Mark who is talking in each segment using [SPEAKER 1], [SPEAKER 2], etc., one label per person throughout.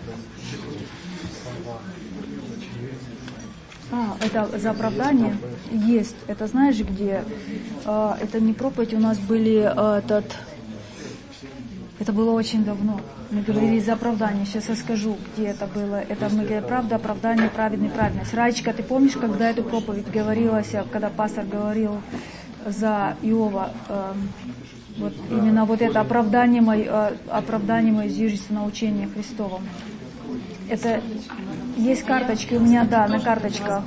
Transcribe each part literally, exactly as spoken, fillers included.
[SPEAKER 1] А, это за оправдание? Есть. Это знаешь где? А, это не проповедь, у нас были а, этот... Это было очень давно. Мы говорили за оправдание. Сейчас я скажу, где это было. Это мы говорили правда, оправдание, праведный, праведность. Раечка, ты помнишь, когда эту проповедь говорилась, когда пастор говорил за Иова, э, вот именно вот это оправдание мое, оправдание мое зиждется на учении Христовом. Это есть карточки у меня, да, на карточках.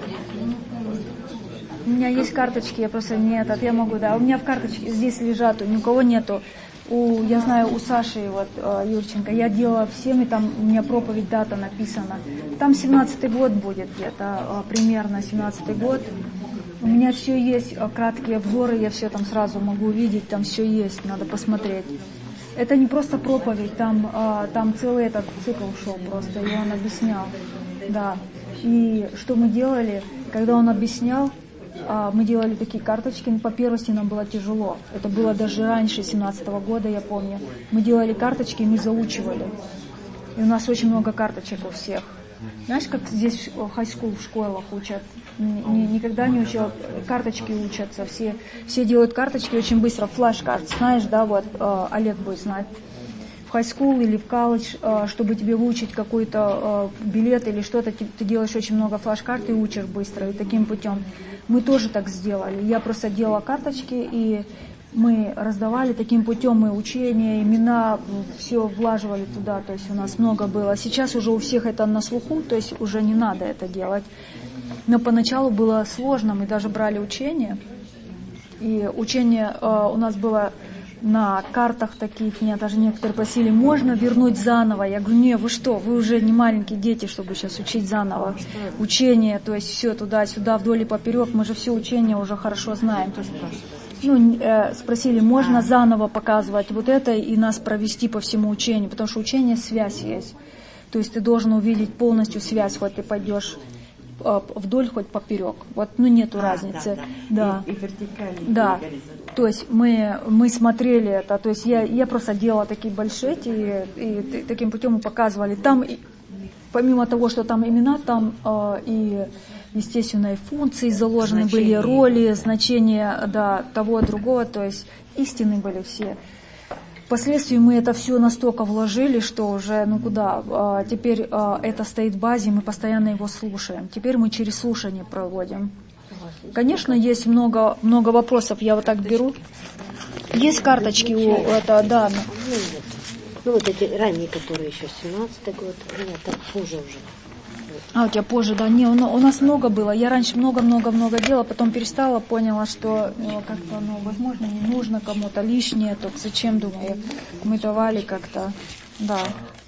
[SPEAKER 1] У меня есть карточки, я просто не этот, я могу, да. У меня в карточке здесь лежат, ни у кого нету. У, я знаю, у Саши вот, Юрченко, я делала всем, и там у меня проповедь, дата написана. Там семнадцатый год будет где-то, примерно семнадцатый год. У меня все есть, краткие обзоры, я все там сразу могу увидеть, там все есть, надо посмотреть. Это не просто проповедь, там, там целый этот цикл шел просто, и он объяснял. Да. И что мы делали, когда он объяснял, мы делали такие карточки, но по первости нам было тяжело. Это было даже раньше, семнадцатого года, я помню. Мы делали карточки, и мы заучивали. И у нас очень много карточек у всех. Знаешь, как здесь в хай-скул, в школах учат? Никогда не учат, карточки учатся. Все, все делают карточки очень быстро. Флеш-карт, знаешь, да, вот Олег будет знать. В хай-скул или в колледж, чтобы тебе выучить какой-то билет или что-то, ты делаешь очень много флеш-карт и учишь быстро, и таким путем. Мы тоже так сделали. Я просто делала карточки, и мы раздавали таким путем и учения, имена, все влаживали туда, то есть у нас много было. Сейчас уже у всех это на слуху, то есть уже не надо это делать. Но поначалу было сложно, мы даже брали учения, и учение у нас было на картах таких, меня даже некоторые просили, можно вернуть заново? Я говорю, не, вы что, вы уже не маленькие дети, чтобы сейчас учить заново. Учение, то есть все туда-сюда, вдоль и поперек, мы же все учения уже хорошо знаем. То есть, ну, э, спросили, можно заново показывать вот это и нас провести по всему учению, потому что учение связь есть. То есть ты должен увидеть полностью связь, хоть ты пойдешь вдоль, хоть поперек. Вот, ну, нету а, разницы. Да, да. И, и вертикально. Да. То есть мы, мы смотрели это, то есть я, я просто делала такие большети, и, и таким путем мы показывали. Там, помимо того, что там имена, там э, и естественные функции заложены, значения. Были роли, значения, да, того, другого, то есть истины были все. Впоследствии мы это все настолько вложили, что уже, ну куда, а, теперь а, это стоит в базе, мы постоянно его слушаем. Теперь мы через слушание проводим. Конечно, есть много, много вопросов, я вот так беру. Есть карточки у это, да.
[SPEAKER 2] Ну вот эти ранние, которые еще семнадцатый год, нет, так позже уже.
[SPEAKER 1] А, у тебя позже, да. Не, у, у нас много было. Я раньше много-много-много делала, потом перестала, поняла, что ну, как-то, ну, возможно, не нужно кому-то лишнее, только зачем, думаю, мы давали как-то, да.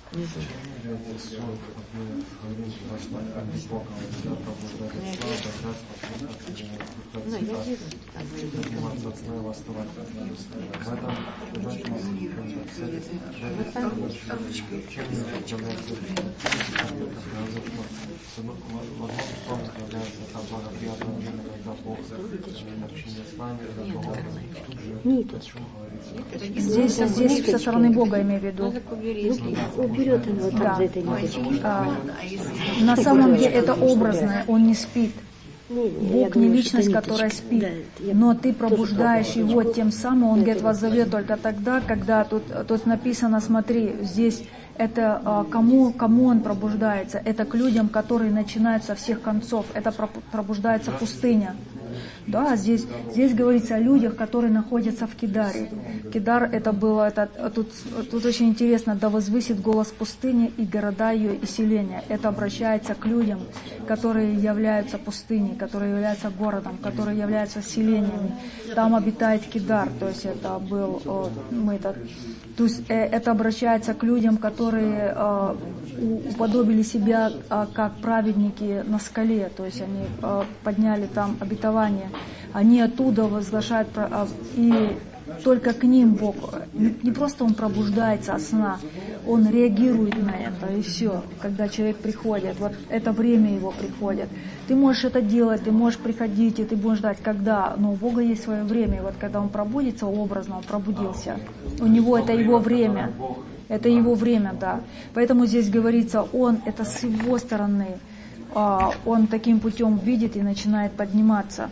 [SPEAKER 1] Здесь, здесь со стороны Бога, имею в виду.
[SPEAKER 2] Уберет его там за этой ниточкой.
[SPEAKER 1] А, на самом деле это образное, он не спит. Бог не личность, которая спит, но ты пробуждаешь его тем самым, он говорит, вас зовет только тогда, когда тут, тут написано, смотри, здесь это кому, кому он пробуждается, это к людям, которые начинают со всех концов, это пробуждается пустыня. Да, здесь, здесь говорится о людях, которые находятся в Кедаре. Кедар это было, это, тут, тут очень интересно, да возвысит голос пустыни и города ее и селения. Это обращается к людям, которые являются пустыней, которые являются городом, которые являются селениями. Там обитает Кедар, то есть это был, мы это, то есть это обращается к людям, которые э, уподобили себя э, как праведники на скале, то есть они э, подняли там обетование, они оттуда возглашают, э, и только к ним Бог, не просто Он пробуждается от сна, Он реагирует на это, и все, когда человек приходит, вот это время его приходит. Ты можешь это делать, ты можешь приходить, и ты будешь ждать, когда, но у Бога есть свое время, и вот когда Он пробудится образно, Он пробудился, у Него это Его время, Это его время, да. Поэтому здесь говорится, он, это с его стороны, он таким путем видит и начинает подниматься.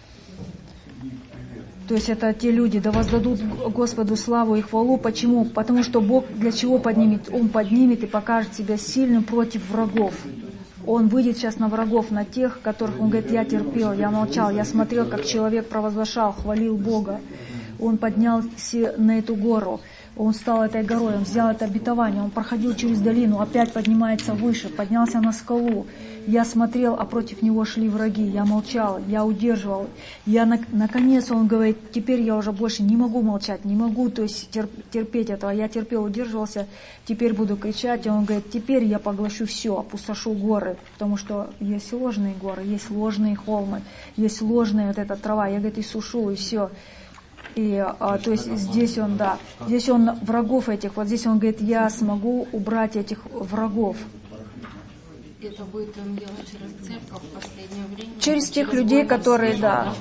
[SPEAKER 1] То есть это те люди, да воздадут Господу славу и хвалу. Почему? Потому что Бог для чего поднимет? Он поднимет и покажет себя сильным против врагов. Он выйдет сейчас на врагов, на тех, которых он говорит, я терпел, я молчал, я смотрел, как человек провозглашал, хвалил Бога. Он поднялся на эту гору, он стал этой горой, он взял это обетование, он проходил через долину, опять поднимается выше, поднялся на скалу. Я смотрел, а против него шли враги, я молчал, я удерживал. Я, наконец, он говорит, теперь я уже больше не могу молчать, не могу, то есть терпеть этого. Я терпел, удерживался, теперь буду кричать. И он говорит, теперь я поглощу все, опустошу горы, потому что есть ложные горы, есть ложные холмы, есть ложная вот эта трава. Я, говорит, и сушу, и все. И, а, то есть здесь он, да, здесь он врагов этих, вот здесь он говорит, я смогу убрать этих врагов.
[SPEAKER 3] Это будет он делать через церковь в последнее время?
[SPEAKER 1] Через, через тех людей, которые, да.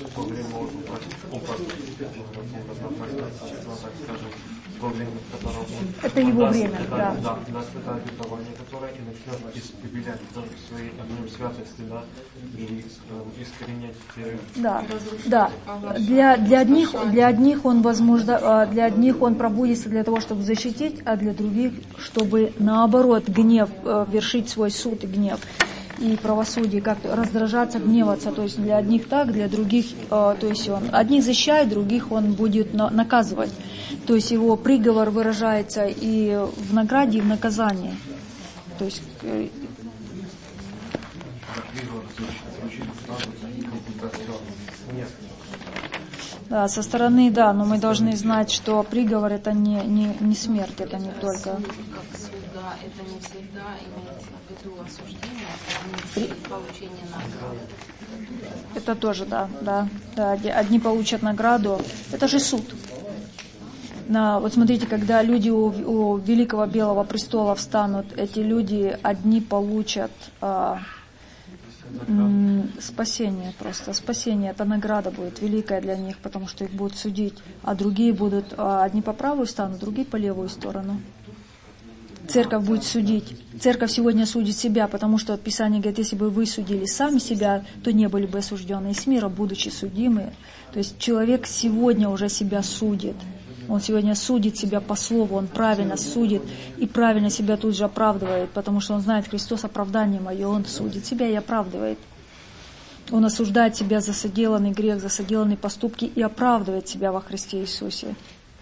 [SPEAKER 1] Это его время, да.
[SPEAKER 4] Да, даст это обетование, которое и начнет искривлять свои огнем святости, да, и искоренять те...
[SPEAKER 1] Да, да. Для, для, одних, для одних он возможно, для одних он пробудится для того, чтобы защитить, а для других, чтобы наоборот гнев, вершить свой суд и гнев. И правосудие, как раздражаться, гневаться. То есть для одних так, для других, то есть он одних защищает, других он будет наказывать. То есть его приговор выражается и в награде, и в наказании. То есть да, со стороны, да, но мы должны знать, что приговор это не, не, не смерть, это не только.
[SPEAKER 3] Как суда, это не всегда имеется в виду осуждение, а не получение награды.
[SPEAKER 1] Это тоже, да, да, да. Одни получат награду. Это же суд. На, вот смотрите, когда люди у, у Великого Белого Престола встанут, эти люди одни получат а, м, спасение просто. Спасение, это награда будет великая для них, потому что их будут судить. А другие будут, а, одни по правую станут, другие по левую сторону. Церковь будет судить. Церковь сегодня судит себя, потому что Писание говорит, если бы вы судили сами себя, то не были бы осуждены из мира, будучи судимы. То есть человек сегодня уже себя судит. Он сегодня судит себя по слову, он правильно судит и правильно себя тут же оправдывает, потому что он знает, Христос оправдание мое, он судит себя и оправдывает. Он осуждает себя за соделанный грех, за соделанные поступки и оправдывает себя во Христе Иисусе.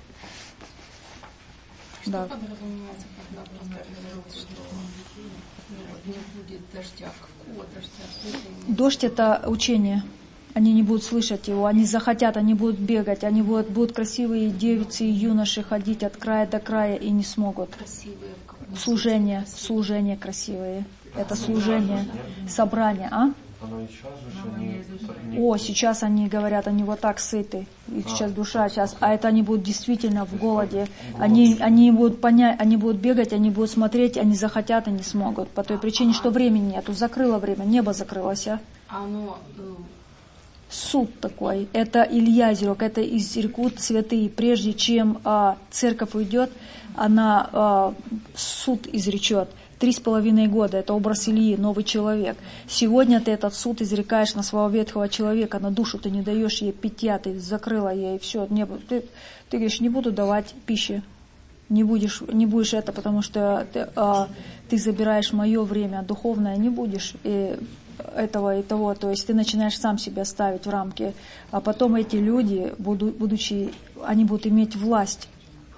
[SPEAKER 3] Что
[SPEAKER 1] да.
[SPEAKER 3] подразумевается, когда пастор говорит, что ну, не будет дождя? Какого дождя?
[SPEAKER 1] Дождь – это учение. Они не будут слышать его, они захотят, они будут бегать, они будут, будут красивые девицы и юноши ходить от края до края и не смогут.
[SPEAKER 3] Красивые.
[SPEAKER 1] Служение, служение красивые. Это служение, собрание, а? О, сейчас они говорят, они вот так сыты, их сейчас душа сейчас, а это они будут действительно в голоде, они, они будут понять, они будут бегать, они будут смотреть, они захотят и не смогут, по той причине, что времени нету, закрыло время, небо закрылось, а?
[SPEAKER 3] Оно...
[SPEAKER 1] Суд такой, это Илья изрек, это изрекут святые, прежде чем а, церковь уйдет, она а, суд изречет. Три с половиной года, это образ Ильи, новый человек. Сегодня ты этот суд изрекаешь на своего ветхого человека, на душу ты не даешь ей питья, ты закрыла ей, все, не, ты, ты говоришь, не буду давать пищи, не будешь, не будешь это, потому что ты, а, ты забираешь мое время духовное, не будешь, и этого и того, то есть ты начинаешь сам себя ставить в рамки, а потом эти люди, будучи, они будут иметь власть.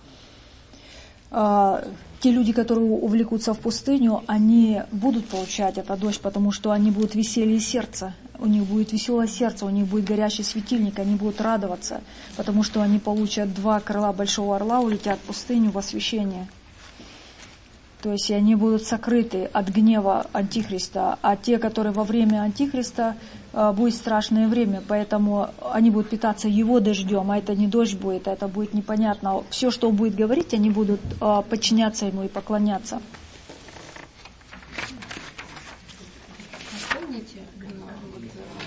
[SPEAKER 1] А, те люди, которые увлекутся в пустыню, они будут получать этот дождь, потому что они будут веселье сердца, у них будет веселое сердце, у них будет горящий светильник, они будут радоваться, потому что они получат два крыла большого орла, улетят в пустыню в освящение. То есть они будут сокрыты от гнева Антихриста, а те, которые во время Антихриста, будет страшное время, поэтому они будут питаться его дождем, а это не дождь будет, а это будет непонятно. Все, что он будет говорить, они будут подчиняться ему и поклоняться.
[SPEAKER 3] Помните, вот,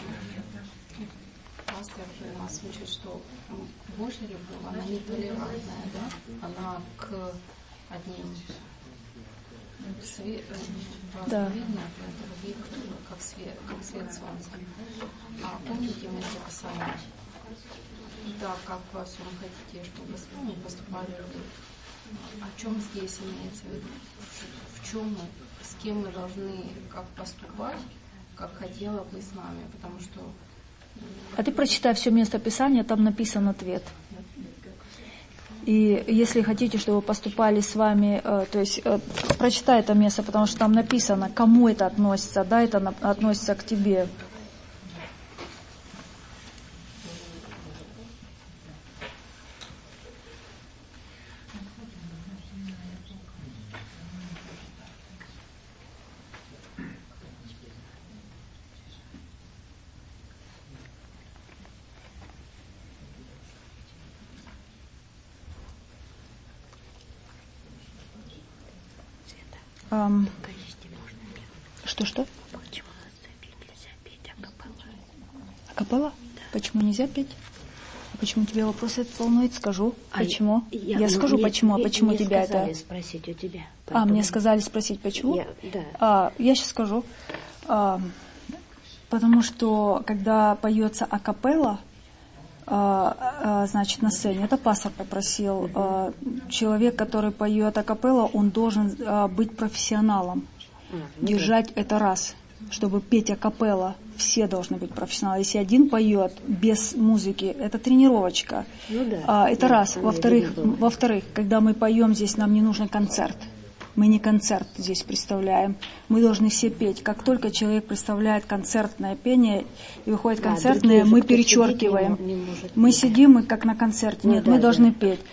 [SPEAKER 3] пастор нас учит, что Божья любовь, она нетолерантная, да? Она к одним свет,
[SPEAKER 1] Да.
[SPEAKER 3] как свет, как свет солнца. А помните место Писания? Да, как во всем хотите, чтобы с вами поступали люди. О чем здесь имеется в виду? В чем мы, с кем мы должны как поступать, как хотела бы с нами, потому что...
[SPEAKER 1] А ты прочитай все место Писания, там написан ответ. И если хотите, чтобы поступали с вами, э, то есть э, прочитай это место, потому что там написано, кому это относится, да, это на, относится к тебе. Um, Что-что?
[SPEAKER 2] Почему у нас в Библии нельзя петь акапелла?
[SPEAKER 1] Акапелла? Да. Почему нельзя петь? А почему тебя вопрос этот волнует? Скажу.
[SPEAKER 2] А
[SPEAKER 1] почему?
[SPEAKER 2] Я,
[SPEAKER 1] я
[SPEAKER 2] ну,
[SPEAKER 1] скажу,
[SPEAKER 2] мне,
[SPEAKER 1] почему, а
[SPEAKER 2] мне,
[SPEAKER 1] почему
[SPEAKER 2] мне
[SPEAKER 1] тебя это...
[SPEAKER 2] сказали спросить у тебя.
[SPEAKER 1] А, мне сказали спросить, почему?
[SPEAKER 2] Я, да.
[SPEAKER 1] А, я сейчас скажу. А, потому что, когда поется акапелла, а, а, значит, на сцене, это пастор попросил, а, человек, который поет акапелла, он должен а, быть профессионалом. А, ну держать да. Это раз. Чтобы петь акапелла, все должны быть профессионалы. Если один поет без музыки, это тренировочка. Ну да. А, это да, раз. Во-вторых, во-вторых, когда мы поем здесь, нам не нужен концерт. Мы не концерт здесь представляем. Мы должны все петь. Как только человек представляет концертное пение и выходит да, концертное, мы перечеркиваем. Не, не мы сидим, мы как на концерте. Нет, ну, мы да, должны да. петь.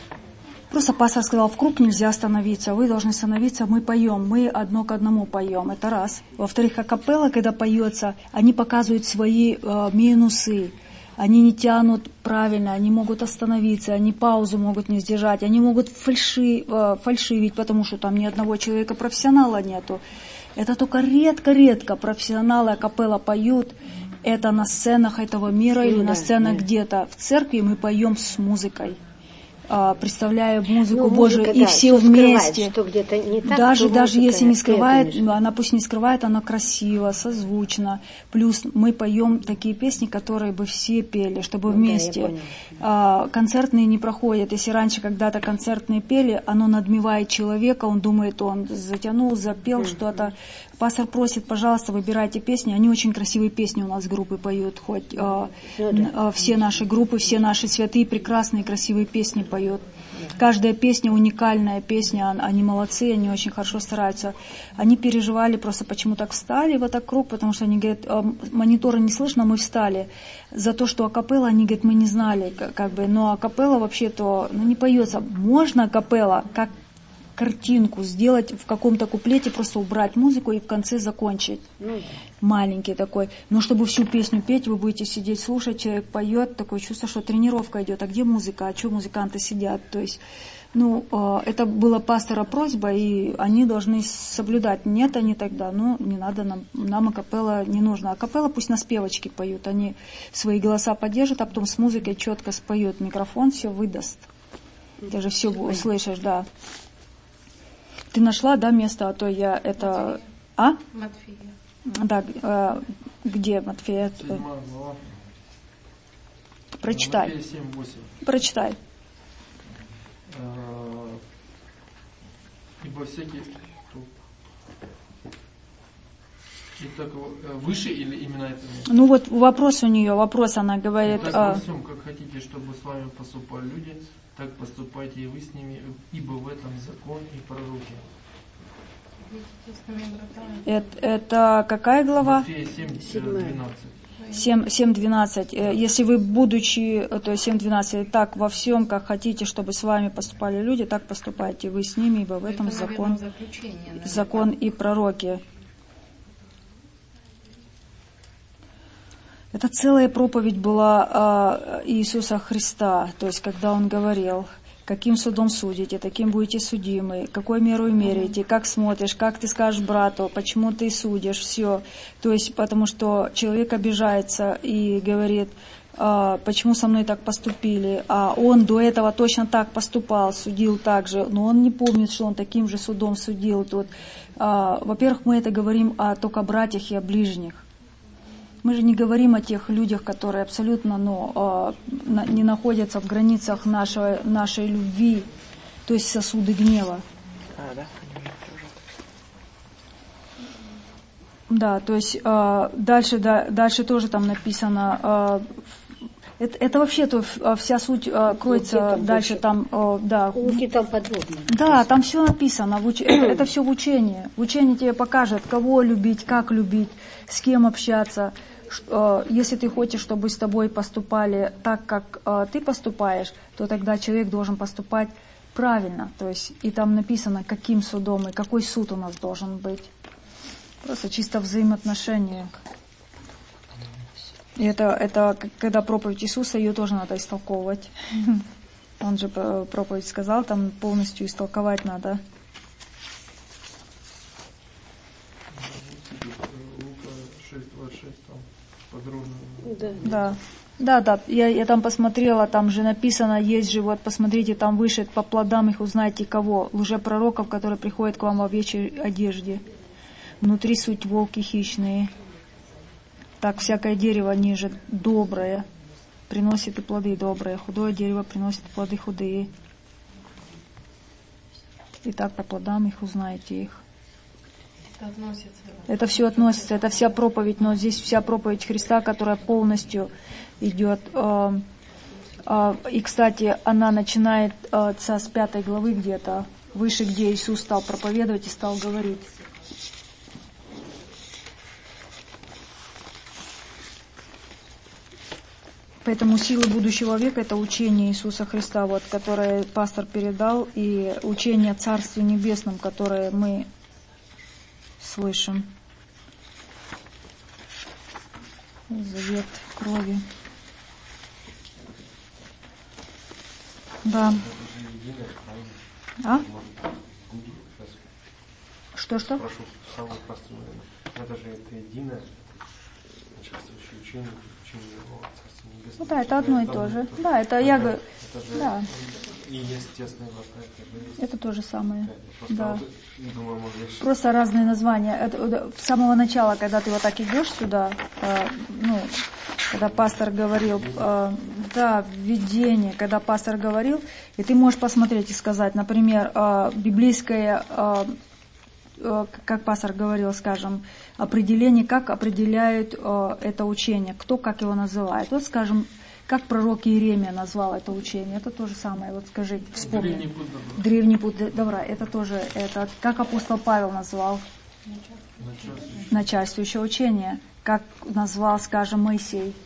[SPEAKER 1] Просто пастор сказал, в круг нельзя становиться, вы должны становиться, мы поем, мы одно к одному поем, это раз. Во-вторых, акапелла, когда поется, они показывают свои э, минусы. Они не тянут правильно, они могут остановиться, они паузу могут не сдержать, они могут фальши, э, фальшивить, потому что там ни одного человека профессионала нету. Это только редко-редко профессионалы акапелла поют. Это на сценах этого мира ну, или да, на сценах да. где-то. В церкви мы поем с музыкой. Представляя музыку ну, Божию, и да, все вместе. Что где-то не так, даже даже если не скрывает, она пусть не скрывает, она красиво, созвучно. Плюс мы поем такие песни, которые бы все пели, чтобы ну, вместе. Да, концертные не проходят. Если раньше когда-то концертные пели, оно надмевает человека, он думает, он затянул, запел mm-hmm. что-то. Пастор просит, пожалуйста, выбирайте песни. Они очень красивые песни у нас группы поют. Хоть э, э, все наши группы, все наши святые, прекрасные, красивые песни поют. Каждая песня уникальная песня, они молодцы, они очень хорошо стараются. Они переживали просто, почему так встали в этот круг, потому что они говорят, э, мониторы не слышно, мы встали. За то, что акапелла, они говорят, мы не знали, как, как бы, но акапелла вообще-то ну, не поется. Можно акапелла, как картинку сделать в каком-то куплете, просто убрать музыку и в конце закончить. Ну, да. Маленький такой. Но чтобы всю песню петь, вы будете сидеть, слушать, человек поет, такое чувство, что тренировка идет. А где музыка? А что музыканты сидят? То есть, ну, это была пастора просьба, и они должны соблюдать. Нет, они тогда, ну, не надо нам, нам акапелла не нужно. Акапелла пусть на спевочке поют, они свои голоса поддержат, а потом с музыкой четко споют. Микрофон все выдаст. Ты же все услышишь, да. Ты нашла, да, место, а то я это... А?
[SPEAKER 3] Матфея.
[SPEAKER 1] Да, э, где Матфея?
[SPEAKER 4] Седьмая глава.
[SPEAKER 1] Прочитай.
[SPEAKER 4] Матфея семь восемь.
[SPEAKER 1] Прочитай.
[SPEAKER 4] Ибо всякий... Итак, выше или именно это место?
[SPEAKER 1] Ну вот вопрос у нее, вопрос она говорит...
[SPEAKER 4] Так во всем, как хотите, чтобы с вами поступали люди, так поступайте и вы с ними, ибо в этом закон и пророки. Это, это какая глава? Матфея семь двенадцать.
[SPEAKER 1] семь двенадцать. Если вы, будучи, то есть семь двенадцать, так во всем, как хотите, чтобы с вами поступали люди, так поступайте вы с ними, ибо в этом это, закон, закон и пророки. Это целая проповедь была э, Иисуса Христа, то есть когда Он говорил, каким судом судите, таким будете судимы, какой меру меряете, как смотришь, как ты скажешь брату, почему ты судишь, все. То есть потому что человек обижается и говорит, а, почему со мной так поступили, а он до этого точно так поступал, судил так же, но он не помнит, что он таким же судом судил. Тут, а, во-первых, мы это говорим о только братьях и о ближних. Мы же не говорим о тех людях, которые абсолютно ну, а, на, не находятся в границах нашей, нашей любви, то есть сосуды гнева.
[SPEAKER 2] А, да?
[SPEAKER 1] Да, то есть э, дальше, да, дальше тоже там написано, э, это, это вообще то, вся суть э, кроется там дальше, там, э, да.
[SPEAKER 2] Луки там подробно.
[SPEAKER 1] Да, там все написано, в уч... это, это все в учении. В учении тебе покажет, кого любить, как любить, с кем общаться. Э, если ты хочешь, чтобы с тобой поступали так, как э, ты поступаешь, то тогда человек должен поступать правильно. То есть и там написано, каким судом и какой суд у нас должен быть. Просто чисто взаимоотношения. И это, это, когда проповедь Иисуса, ее тоже надо истолковывать. Он же проповедь сказал, там полностью истолковать надо.
[SPEAKER 2] Да.
[SPEAKER 1] Да. Да, да, я, я там посмотрела, там же написано, есть же, вот посмотрите, там выше, по плодам их узнаете кого, лжепророков, которые приходят к вам в овечьей одежде. Внутри суть волки хищные. Так всякое дерево ниже доброе приносит и плоды добрые, худое дерево приносит плоды худые. И так по плодам их узнаете их.
[SPEAKER 3] Это относится.
[SPEAKER 1] Это все относится, это вся проповедь, но здесь вся проповедь Христа, которая полностью идет. И, кстати, она начинается с пятой главы где-то, выше, где Иисус стал проповедовать и стал говорить. Поэтому силы будущего века — это учение Иисуса Христа, вот, которое пастор передал, и учение о Царстве Небесном, которое мы слышим. Завет крови. Да. А? Что-что?
[SPEAKER 4] Прошу, самое простое, это же это единое участвующее учение, учение о Царстве Небесном.
[SPEAKER 1] Ну да, это одно и то же. Да, это я говорю. Да.
[SPEAKER 4] И есть тесные врата.
[SPEAKER 1] Это то же самое.
[SPEAKER 4] Просто,
[SPEAKER 1] Да.
[SPEAKER 4] вот, думаю, может,
[SPEAKER 1] Просто разные названия. Это, с самого начала, когда ты вот так идешь сюда, э, ну, когда пастор говорил, э, да, введение, когда пастор говорил, и ты можешь посмотреть и сказать, например, э, библейское, э, э, как пастор говорил, скажем, определение, как определяют э, это учение, кто как его называет. Вот, скажем, как пророк Иеремия назвал это учение, это то же самое. Вот скажите, вспомни.
[SPEAKER 5] Древний путь добра.
[SPEAKER 1] Древний путь добра. Это тоже, это как апостол Павел назвал начальствующее учение, как назвал, скажем, Моисей.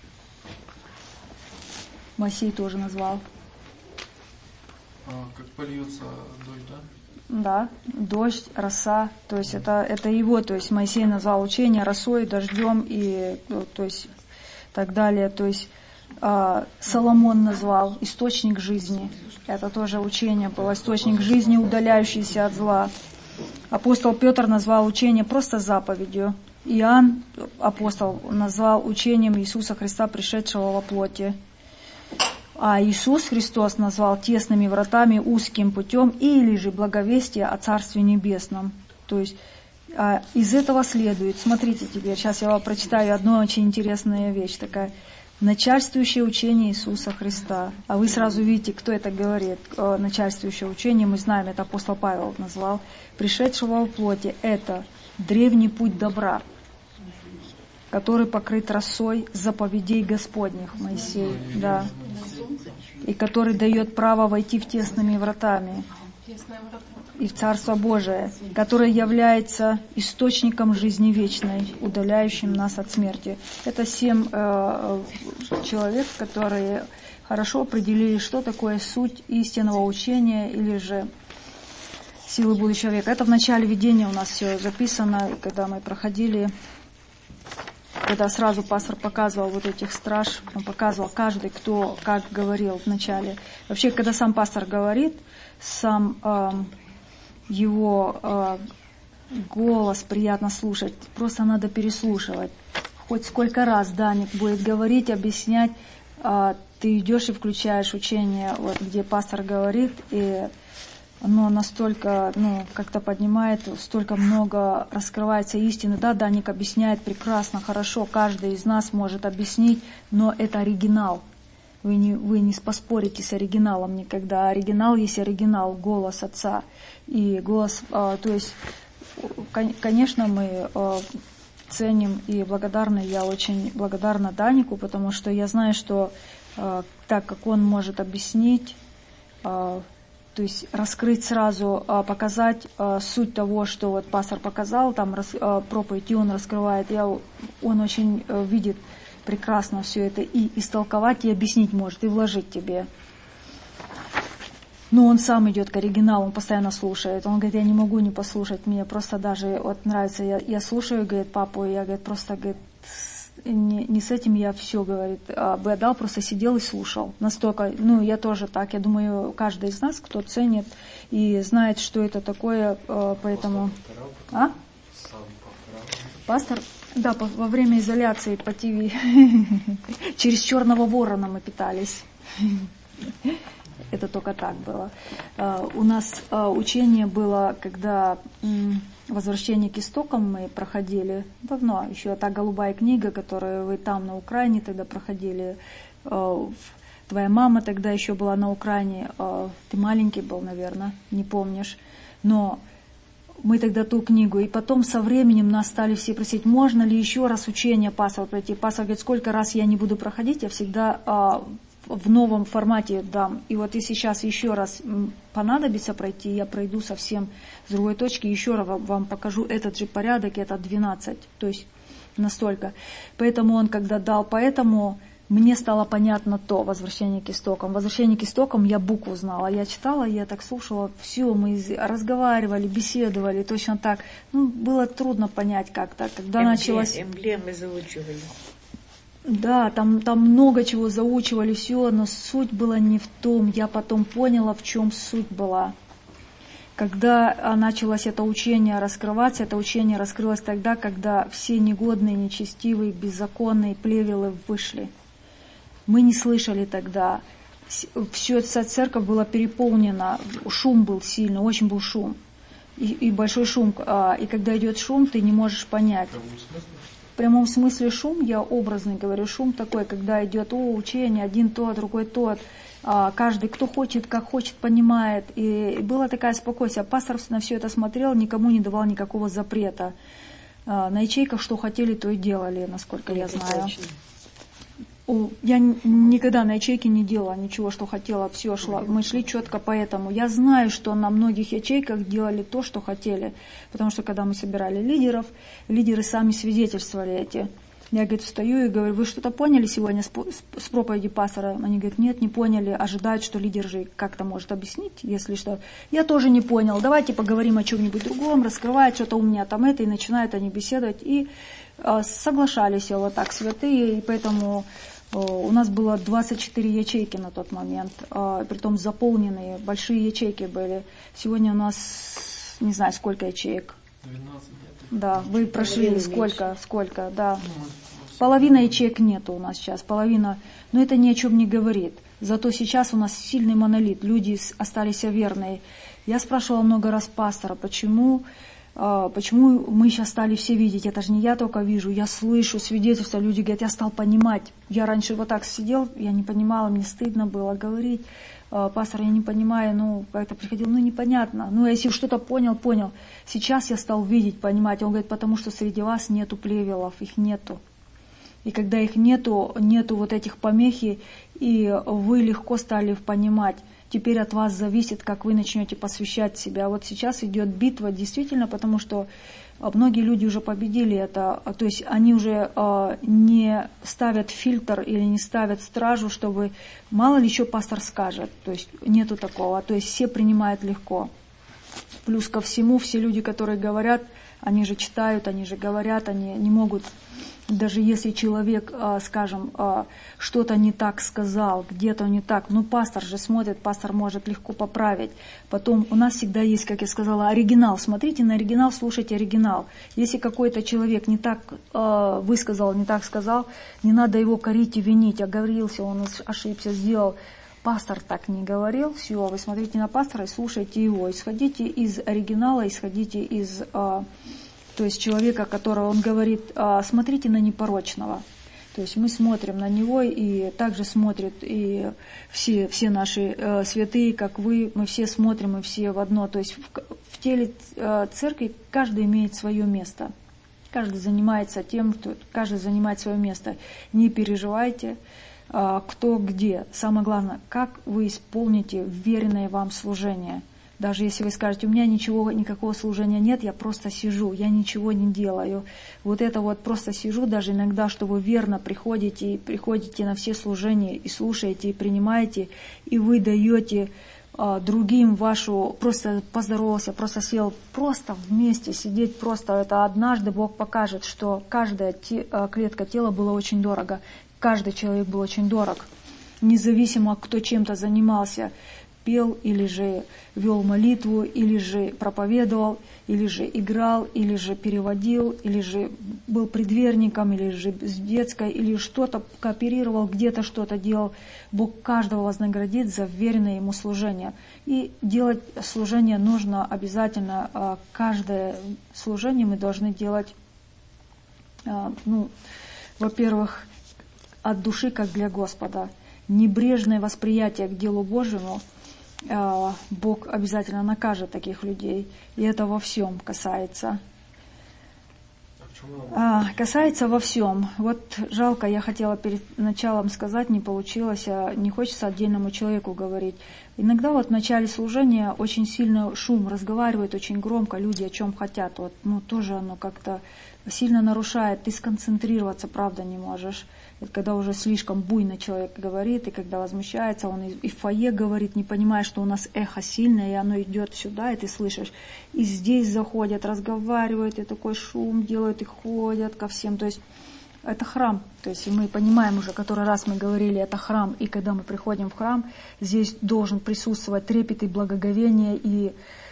[SPEAKER 1] Моисей тоже назвал.
[SPEAKER 5] А, как польется дождь, да?
[SPEAKER 1] Да, дождь, роса, то есть это, это его, то есть Моисей назвал учение росой, дождем и, ну, то есть так далее, то есть Соломон назвал источник жизни. Это тоже учение было. Источник жизни, удаляющийся от зла. Апостол Петр назвал учение просто заповедью. Иоанн, апостол, назвал учением Иисуса Христа, пришедшего во плоти. А Иисус Христос назвал тесными вратами, узким путем, или же благовестие о Царстве Небесном. То есть из этого следует, смотрите теперь, сейчас я вам прочитаю одну очень интересную вещь такая. Начальствующее учение Иисуса Христа. А вы сразу видите, кто это говорит. Начальствующее учение, мы знаем, это апостол Павел назвал. Пришедшего в плоти — это древний путь добра, который покрыт росой заповедей Господних, Моисей, да, и который дает право войти в тесными вратами и в Царство Божие, которое является источником жизни вечной, удаляющим нас от смерти. Это семь э, человек, которые хорошо определили, что такое суть истинного учения или же силы будущего века. Это в начале видения у нас все записано, и когда мы проходили, когда сразу пастор показывал вот этих страж, он показывал каждый, кто как говорил в начале. Вообще, когда сам пастор говорит, сам э, его э, голос приятно слушать, просто надо переслушивать. хоть сколько раз Даник будет говорить, объяснять, ты идешь и включаешь учение, вот, где пастор говорит, и оно настолько, ну, как-то поднимает, столько много раскрывается истины. Да, Даник объясняет прекрасно, хорошо, каждый из нас может объяснить, но это оригинал. Вы не, вы не поспорите с оригиналом никогда. Оригинал есть оригинал, голос Отца. И голос, то есть, конечно, мы ценим и благодарны, я очень благодарна Данику, потому что я знаю, что так как он может объяснить, то есть раскрыть сразу, показать суть того, что вот пастор показал, там проповедь, и он раскрывает, я, он очень видит прекрасно все это и истолковать, и объяснить может, и вложить тебе. Но он сам идет к оригиналу, он постоянно слушает. Он говорит, я не могу не послушать, мне просто даже вот нравится, я, я слушаю, говорит, папу, и я, говорит, просто, говорит, не, не с этим я все, говорит, а бы отдал, просто сидел и слушал. Настолько, ну, я тоже так, я думаю, каждый из нас, кто ценит и знает, что это такое, поэтому... А? Пастор? Да, во время изоляции по ТВ. Через черного ворона мы питались. Это только так было. У нас учение было, когда возвращение к истокам мы проходили давно. Еще та голубая книга, которую вы там на Украине тогда проходили. Твоя мама тогда еще была на Украине. Ты маленький был, наверное, не помнишь. Но мы тогда ту книгу, и потом со временем нас стали все просить, можно ли еще раз учение пастора пройти. Пастор говорит, сколько раз я не буду проходить, я всегда а, в новом формате дам. И вот если сейчас еще раз понадобится пройти, я пройду совсем с другой точки, еще раз вам покажу этот же порядок, это двенадцать, то есть настолько. Поэтому он, когда дал, поэтому... Мне стало понятно то, возвращение к истокам. Возвращение к истокам я букву знала. Я читала, я так слушала, все, мы разговаривали, беседовали, точно так. Ну, было трудно понять как-то. Когда
[SPEAKER 2] Эмблем,
[SPEAKER 1] началось...
[SPEAKER 2] Эмблемы заучивали.
[SPEAKER 1] Да, там, там много чего заучивали, все, но суть была не в том. Я потом поняла, в чем суть была. Когда началось это учение раскрываться, это учение раскрылось тогда, когда все негодные, нечестивые, беззаконные плевелы вышли. Мы не слышали тогда. Все, вся церковь была переполнена, шум был сильный, очень был шум. И, и большой шум. И когда идет шум, ты не можешь понять. В прямом смысле шум, я образно говорю, шум такой, когда идет о, учение, один то, другой тот. Каждый, кто хочет, как хочет, понимает. И была такая спокойствие. Пастор на все это смотрел, никому не давал никакого запрета. На ячейках что хотели, то и делали, насколько я знаю. Я никогда на ячейке не делала ничего, что хотела, все шло. Мы шли четко поэтому. Я знаю, что на многих ячейках делали то, что хотели. Потому что когда мы собирали лидеров, лидеры сами свидетельствовали эти. Я, говорит, встаю и говорю, вы что-то поняли сегодня с проповеди пастора? Они говорят, нет, не поняли, ожидают, что лидер же как-то может объяснить, если что. Я тоже не понял, давайте поговорим о чем-нибудь другом, раскрывает что-то у меня там это, и начинают они беседовать. И э, соглашались вот так святые, и поэтому э, у нас было двадцать четыре ячейки на тот момент, э, притом заполненные, большие ячейки были. Сегодня у нас, не знаю, сколько ячеек.
[SPEAKER 5] двенадцать.
[SPEAKER 1] Да, вы прошли сколько, сколько, да. Половина ячеек нету у нас сейчас, половина, но это ни о чем не говорит. Зато сейчас у нас сильный монолит, люди остались верные. Я спрашивала много раз пастора, почему, почему мы сейчас стали все видеть, это же не я только вижу, я слышу свидетельства, люди говорят, я стал понимать. Я раньше вот так сидел, я не понимала, мне стыдно было говорить. Пастор, я не понимаю, ну, как-то приходил, ну, непонятно. Ну, если что-то понял, понял. Сейчас я стал видеть, понимать. Он говорит, потому что среди вас нету плевелов, их нету. И когда их нету, нету вот этих помехи, и вы легко стали понимать. Теперь от вас зависит, как вы начнете посвящать себя. Вот сейчас идет битва, действительно, потому что многие люди уже победили это, то есть они уже э, не ставят фильтр или не ставят стражу, чтобы, мало ли еще пастор скажет, то есть нету такого, то есть все принимают легко. Плюс ко всему, все люди, которые говорят, они же читают, они же говорят, они не могут Даже если человек, скажем, что-то не так сказал, где-то не так, ну пастор же смотрит, пастор может легко поправить. Потом у нас всегда есть, как я сказала, оригинал. Смотрите на оригинал, слушайте оригинал. Если какой-то человек не так высказал, не так сказал, не надо его корить и винить. Оговорился, он ошибся, сделал. Пастор так не говорил, все, вы смотрите на пастора и слушайте его. Исходите из оригинала, исходите из... То есть человека, которого он говорит, смотрите на непорочного. То есть мы смотрим на него, и также смотрят и все, все наши э, святые, как вы, мы все смотрим, и все в одно. То есть в, в теле э, церкви каждый имеет свое место. Каждый занимается тем, что каждый занимает свое место. Не переживайте, э, кто где. Самое главное, как вы исполните веренное вам служение. Даже если вы скажете, у меня ничего, никакого служения нет, я просто сижу, я ничего не делаю. Вот это вот просто сижу, даже иногда, что вы верно приходите, и приходите на все служения, и слушаете, и принимаете, и вы даете а, другим вашу, просто поздоровался, просто сел, просто вместе сидеть, просто это однажды Бог покажет, что каждая те, а, клетка тела была очень дорого, каждый человек был очень дорог, независимо, кто чем-то занимался, пел, или же вел молитву, или же проповедовал, или же играл, или же переводил, или же был предверником, или же с детской, или что-то кооперировал, где-то что-то делал. Бог каждого вознаградит за веренное ему служение. И делать служение нужно обязательно. Каждое служение мы должны делать, ну, во-первых, от души, как для Господа. Небрежное восприятие к делу Божьему Бог обязательно накажет таких людей. И это во всем касается. А, касается во всем. Вот жалко, я хотела перед началом сказать, не получилось, а не хочется отдельному человеку говорить. Иногда вот в начале служения очень сильно шум, разговаривают очень громко люди о чем хотят. Вот, ну тоже оно как-то сильно нарушает, ты сконцентрироваться, правда, не можешь. Это когда уже слишком буйно человек говорит, и когда возмущается, он и в фойе говорит, не понимая, что у нас эхо сильное, и оно идет сюда, и ты слышишь. И здесь заходят, разговаривают, и такой шум делают, и ходят ко всем. То есть это храм. То есть мы понимаем уже, который раз мы говорили, это храм. И когда мы приходим в храм, здесь должен присутствовать трепет и благоговение, и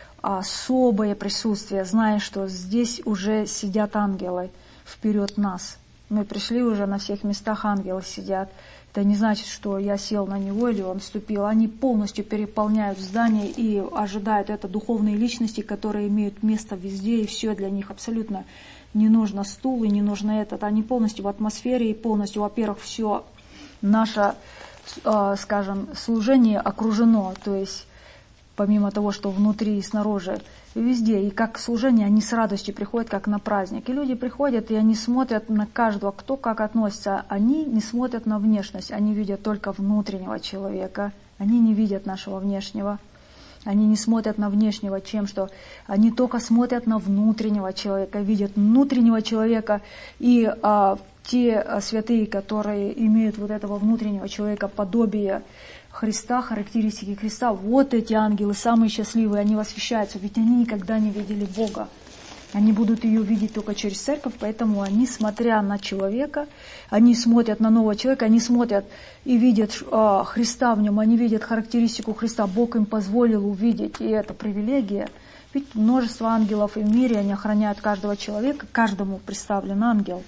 [SPEAKER 1] особое присутствие, зная, что здесь уже сидят ангелы вперед нас. Мы пришли уже, на всех местах ангелы сидят. Это не значит, что я сел на него или он вступил. Они полностью переполняют здание и ожидают. Это духовные личности, которые имеют место везде, и все для них абсолютно не нужно стул и не нужно этот. Они полностью в атмосфере и полностью, во-первых, все наше, скажем, служение окружено. То есть помимо того, что внутри и снаружи, везде. И как служение, они с радостью приходят, как на праздник. И люди приходят, и они смотрят на каждого, кто как относится. Они не смотрят на внешность, они видят только внутреннего человека. Они не видят нашего внешнего. Они не смотрят на внешнего, чем что. Они только смотрят на внутреннего человека, видят внутреннего человека. И а, те а, святые, которые имеют вот этого внутреннего человека подобие Христа, характеристики Христа, вот эти ангелы самые счастливые, они восхищаются, ведь они никогда не видели Бога. Они будут ее видеть только через церковь, поэтому они, смотря на человека, они смотрят на нового человека, они смотрят и видят э, Христа в нем, они видят характеристику Христа, Бог им позволил увидеть, и это привилегия. Ведь множество ангелов и в мире, они охраняют каждого человека, каждому представлен ангел.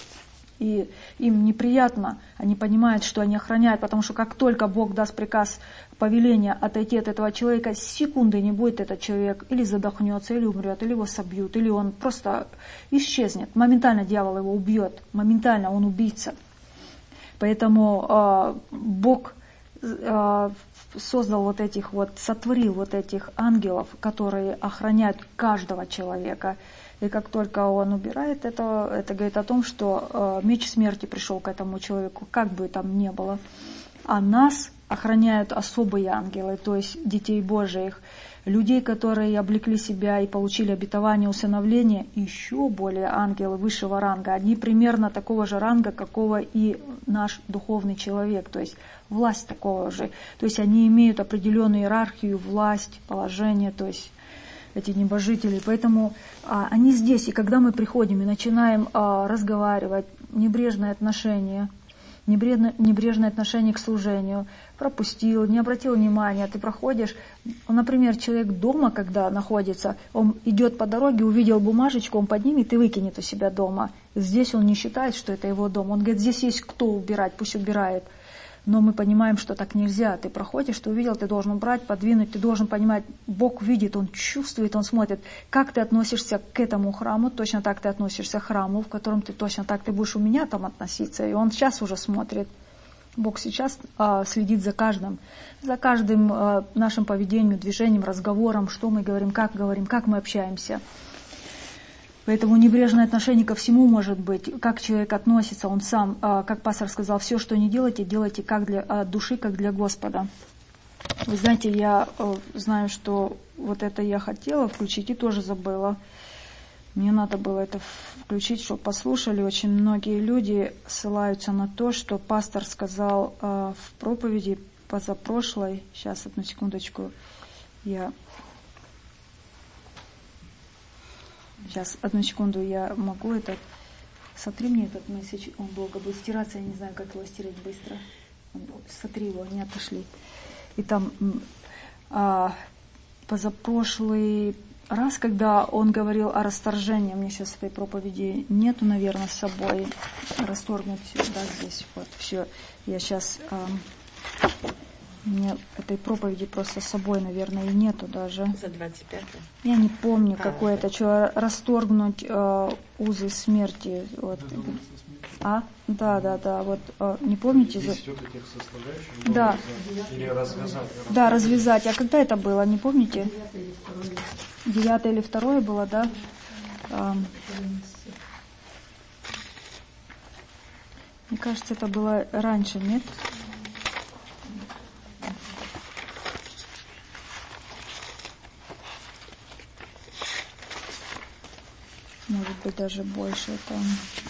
[SPEAKER 1] И им неприятно, они понимают, что они охраняют, потому что как только Бог даст приказ, повеление отойти от этого человека, секунды не будет этот человек или задохнется, или умрет, или его собьют, или он просто исчезнет. Моментально дьявол его убьет, моментально он убийца. Поэтому э, Бог э, создал вот этих вот, сотворил вот этих ангелов, которые охраняют каждого человека. И как только он убирает это, это говорит о том, что э, меч смерти пришел к этому человеку, как бы там ни было. А нас охраняют особые ангелы, то есть детей Божиих, людей, которые облекли себя и получили обетование усыновления, еще более ангелы высшего ранга. Они примерно такого же ранга, какого и наш духовный человек, то есть власть такого же. То есть они имеют определенную иерархию, власть, положение, то есть эти небожители. Поэтому а, они здесь, и когда мы приходим и начинаем а, разговаривать, небрежное отношение, небрежное, небрежное отношение к служению, пропустил, не обратил внимания, ты проходишь, например, человек дома, когда находится, он идет по дороге, увидел бумажечку, он поднимет и выкинет у себя дома. Здесь он не считает, что это его дом, он говорит, здесь есть кто убирать, пусть убирает. Но мы понимаем, что так нельзя. Ты проходишь, ты увидел, ты должен убрать, подвинуть, ты должен понимать, Бог видит, Он чувствует, Он смотрит. Как ты относишься к этому храму, точно так ты относишься к храму, в котором ты точно так ты будешь у меня там относиться. И Он сейчас уже смотрит. Бог сейчас а, следит за каждым, за каждым а, нашим поведением, движением, разговором, что мы говорим, как говорим, как мы общаемся. Поэтому небрежное отношение ко всему может быть, как человек относится, он сам, как пастор сказал, все, что не делайте, делайте как для души, как для Господа. Вы знаете, я знаю, что вот это я хотела включить и тоже забыла. Мне надо было это включить, чтобы послушали. Очень многие люди ссылаются на то, что пастор сказал в проповеди позапрошлой. Сейчас, одну секундочку, я... Сейчас, одну секунду, я могу этот... Сотри мне этот месседж, он долго будет стираться, я не знаю, как его стирать быстро. Сотри его, они отошли. И там а, позапрошлый раз, когда он говорил о расторжении, у меня сейчас этой проповеди нету, наверное, с собой, расторгнуть, да, здесь, вот, все. Я сейчас... А, у меня этой проповеди просто с собой, наверное, и нету даже.
[SPEAKER 2] За двадцать пятое? Я
[SPEAKER 1] не помню, а, какое это, что расторгнуть э, узы смерти. Вот. А? Да, да, да. Вот э, не помните?
[SPEAKER 4] Здесь идет этих составляющих?
[SPEAKER 1] Да.
[SPEAKER 4] Или развязать?
[SPEAKER 1] Да, развязать. А когда это было, не помните? Девятое или второе было, да? А, мне кажется, это было раньше, нет? Может быть, даже больше там.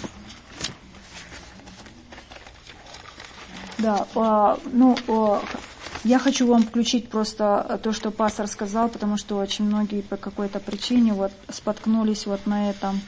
[SPEAKER 1] Да, а, ну, а, я хочу вам включить просто то, что пастор сказал, потому что очень многие по какой-то причине вот споткнулись вот на этом.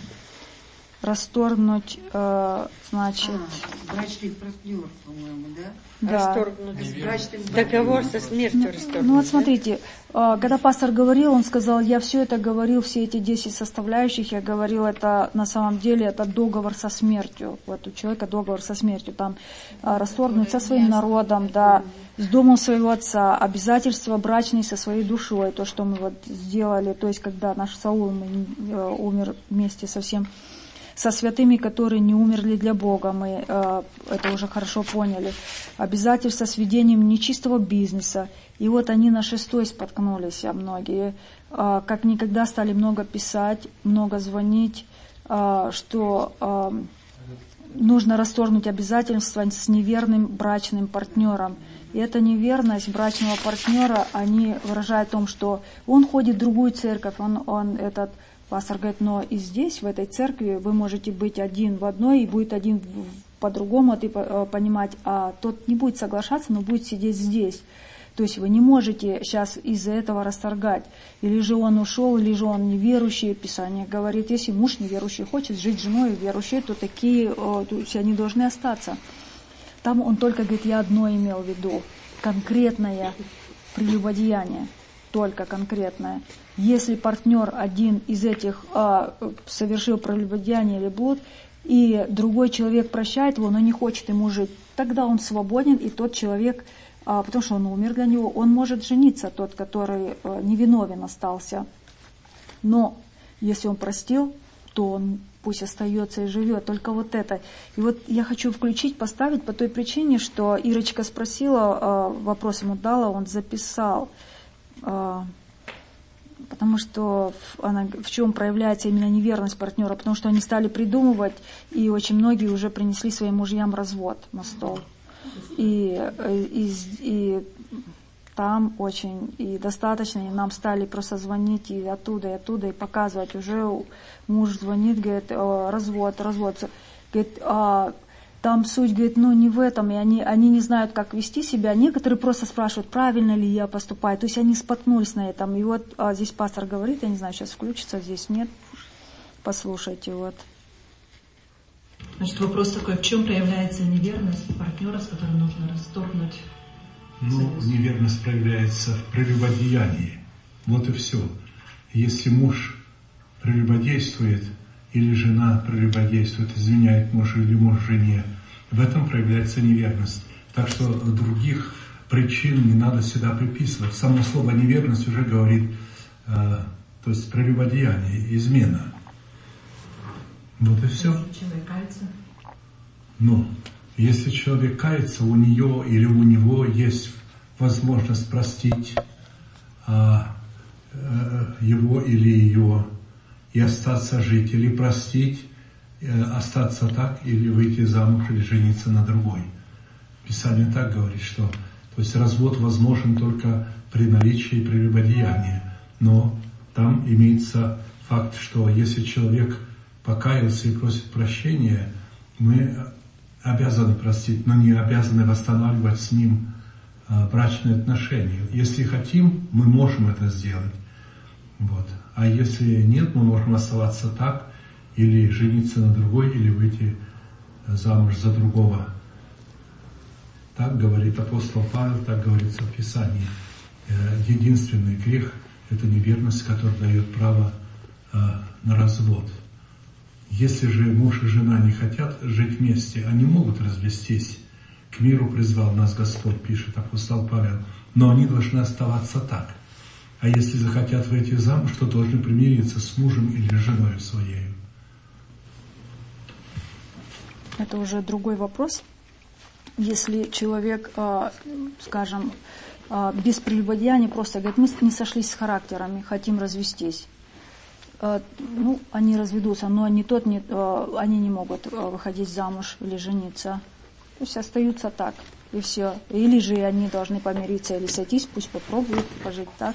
[SPEAKER 1] Расторгнуть, э, значит...
[SPEAKER 6] А, брачный партнер, по-моему, да?
[SPEAKER 1] Да.
[SPEAKER 2] Расторгнуть брачный договор со смертью. Расторгнуть,
[SPEAKER 1] ну вот смотрите, да? Когда пастор говорил, он сказал, я все это говорил, все эти десять составляющих, я говорил, это на самом деле это договор со смертью. Вот у человека договор со смертью. Там расторгнуть со своим народом, да, с домом своего отца, обязательства брачные со своей душой, то, что мы вот сделали, то есть когда наш Саул мы, умер вместе со всем, со святыми, которые не умерли для Бога, мы э, это уже хорошо поняли. Обязательства с ведением нечистого бизнеса. И вот они на шестой споткнулись, а многие. Э, как никогда стали много писать, много звонить, э, что э, нужно расторгнуть обязательства с неверным брачным партнером. И эта неверность брачного партнера, они выражают в том, что он ходит в другую церковь, он, он этот... Пастор говорит, но и здесь, в этой церкви, вы можете быть один в одной, и будет один по-другому, ты понимать, а тот не будет соглашаться, но будет сидеть здесь. То есть вы не можете сейчас из-за этого расторгать. Или же он ушел, или же он неверующий. Писание говорит, если муж неверующий хочет жить с женой верующей, то такие, то есть они должны остаться. Там он только говорит, я одно имел в виду, конкретное прелюбодеяние. Только конкретное. Если партнер один из этих а, совершил прелюбодеяние или блуд, и другой человек прощает его, но не хочет ему жить, тогда он свободен, и тот человек, а, потому что он умер для него, он может жениться, тот, который а, невиновен остался. Но если он простил, то он пусть остается и живет. Только вот это. И вот я хочу включить, поставить по той причине, что Ирочка спросила, а, вопрос ему дала, он записал. Потому что она, в чем проявляется именно неверность партнера, потому что они стали придумывать, и очень многие уже принесли своим мужьям развод на стол. И, и, и там очень и достаточно, и нам стали просто звонить и оттуда, и оттуда, и показывать. Уже муж звонит, говорит, развод, развод. Говорит, а, там суть, говорит, ну не в этом, и они, они не знают, как вести себя. Некоторые просто спрашивают, правильно ли я поступаю. То есть они споткнулись на этом. И вот а, здесь пастор говорит, я не знаю, сейчас включится, здесь нет. Послушайте, вот.
[SPEAKER 7] Значит, вопрос такой, в чем проявляется неверность партнера, с которым нужно расторгнуть?
[SPEAKER 8] Ну, союз? Неверность проявляется в прелюбодеянии. Вот и все. Если муж прелюбодействует, или жена прелюбодействует, изменяет мужу или муж жене, в этом проявляется неверность. Так что других причин не надо сюда приписывать. Само слово неверность уже говорит, э, то есть прелюбодеяние, измена. Вот и все.
[SPEAKER 7] Если человек кается?
[SPEAKER 8] Ну, если человек кается, у нее или у него есть возможность простить а, а, его или ее и остаться жить, или простить, остаться так, или выйти замуж, или жениться на другой. Писание так говорит, что то есть развод возможен только при наличии прелюбодеяния. Но там имеется факт, что если человек покаялся и просит прощения, мы обязаны простить, но не обязаны восстанавливать с ним брачные отношения. Если хотим, мы можем это сделать. Вот. А если нет, мы можем оставаться так, или жениться на другой, или выйти замуж за другого. Так говорит апостол Павел, так говорится в Писании. Единственный грех – это неверность, которая дает право на развод. Если же муж и жена не хотят жить вместе, они могут развестись. К миру призвал нас Господь, пишет апостол Павел, но они должны оставаться так. А если захотят выйти замуж, то должны примириться с мужем или женой своей.
[SPEAKER 1] Это уже другой вопрос. Если человек, скажем, без прелюбодеяния просто говорит, мы не сошлись с характерами, хотим развестись. Ну, они разведутся, но не тот, не, они не могут выходить замуж или жениться. Пусть остаются так, и все. Или же они должны помириться или сойтись, пусть попробуют пожить так.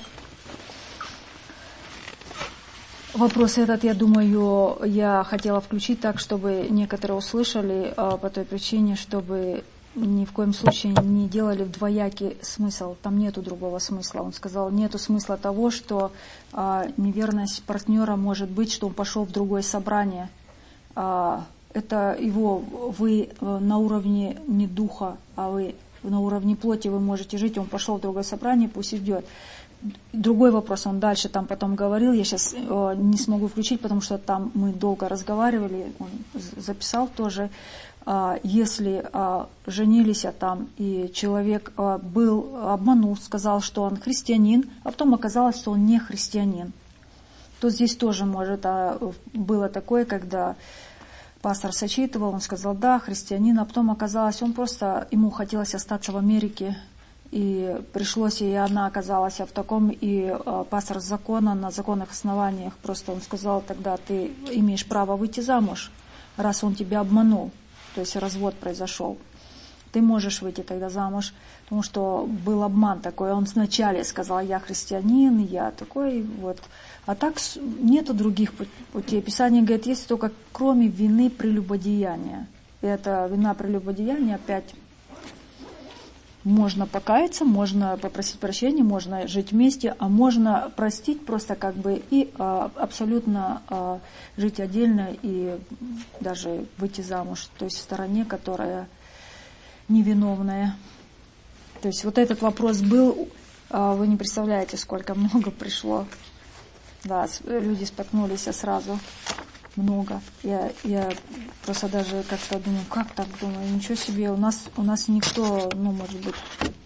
[SPEAKER 1] Вопрос этот, я думаю, я хотела включить так, чтобы некоторые услышали, по той причине, чтобы ни в коем случае не делали в двоякий смысл. Там нету другого смысла. Он сказал, нету смысла того, что а, неверность партнера может быть, что он пошел в другое собрание. А, это его, вы на уровне не духа, а вы на уровне плоти вы можете жить. Он пошел в другое собрание, пусть идет. Другой вопрос, он дальше там потом говорил, я сейчас э, не смогу включить, потому что там мы долго разговаривали, он записал тоже. Э, если э, женились а там, и человек э, был, обманул, сказал, что он христианин, а потом оказалось, что он не христианин, то здесь тоже может, а, было такое, когда пастор сочитывал, он сказал, да, христианин, а потом оказалось, он просто, ему хотелось остаться в Америке, и пришлось, и она оказалась в таком, и э, пастор закона, на законных основаниях, просто он сказал, тогда ты имеешь право выйти замуж, раз он тебя обманул, то есть развод произошел. Ты можешь выйти тогда замуж, потому что был обман такой. Он вначале сказал, я христианин, я такой, вот. А так нету других путей. Писание говорит, есть только кроме вины прелюбодеяния. И эта вина прелюбодеяния опять... Можно покаяться, можно попросить прощения, можно жить вместе, а можно простить просто как бы и а, абсолютно а, жить отдельно и даже выйти замуж, то есть в стороне, которая невиновная. То есть вот этот вопрос был, а, вы не представляете, сколько много пришло. Да, люди споткнулись сразу. Много. Я, я просто даже как-то думаю, как так думаю, ничего себе, у нас, у нас никто, ну, может быть,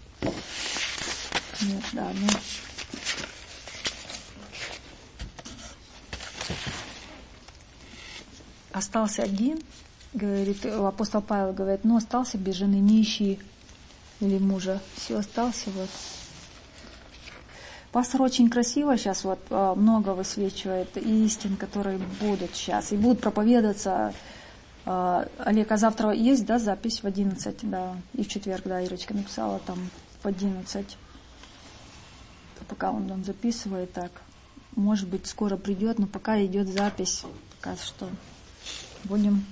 [SPEAKER 1] нет, да, ну. Остался один, говорит, апостол Павел говорит, ну, остался без жены, не ищи, или мужа, все, остался вот. Пастор очень красиво сейчас вот много высвечивает истин, которые будут сейчас и будут проповедоваться. Олег, а завтра есть, да, запись в одиннадцать, да, и в четверг, да, Ирочка написала там в одиннадцать. Пока он там записывает так, может быть, скоро придет, но пока идет запись, пока что будем.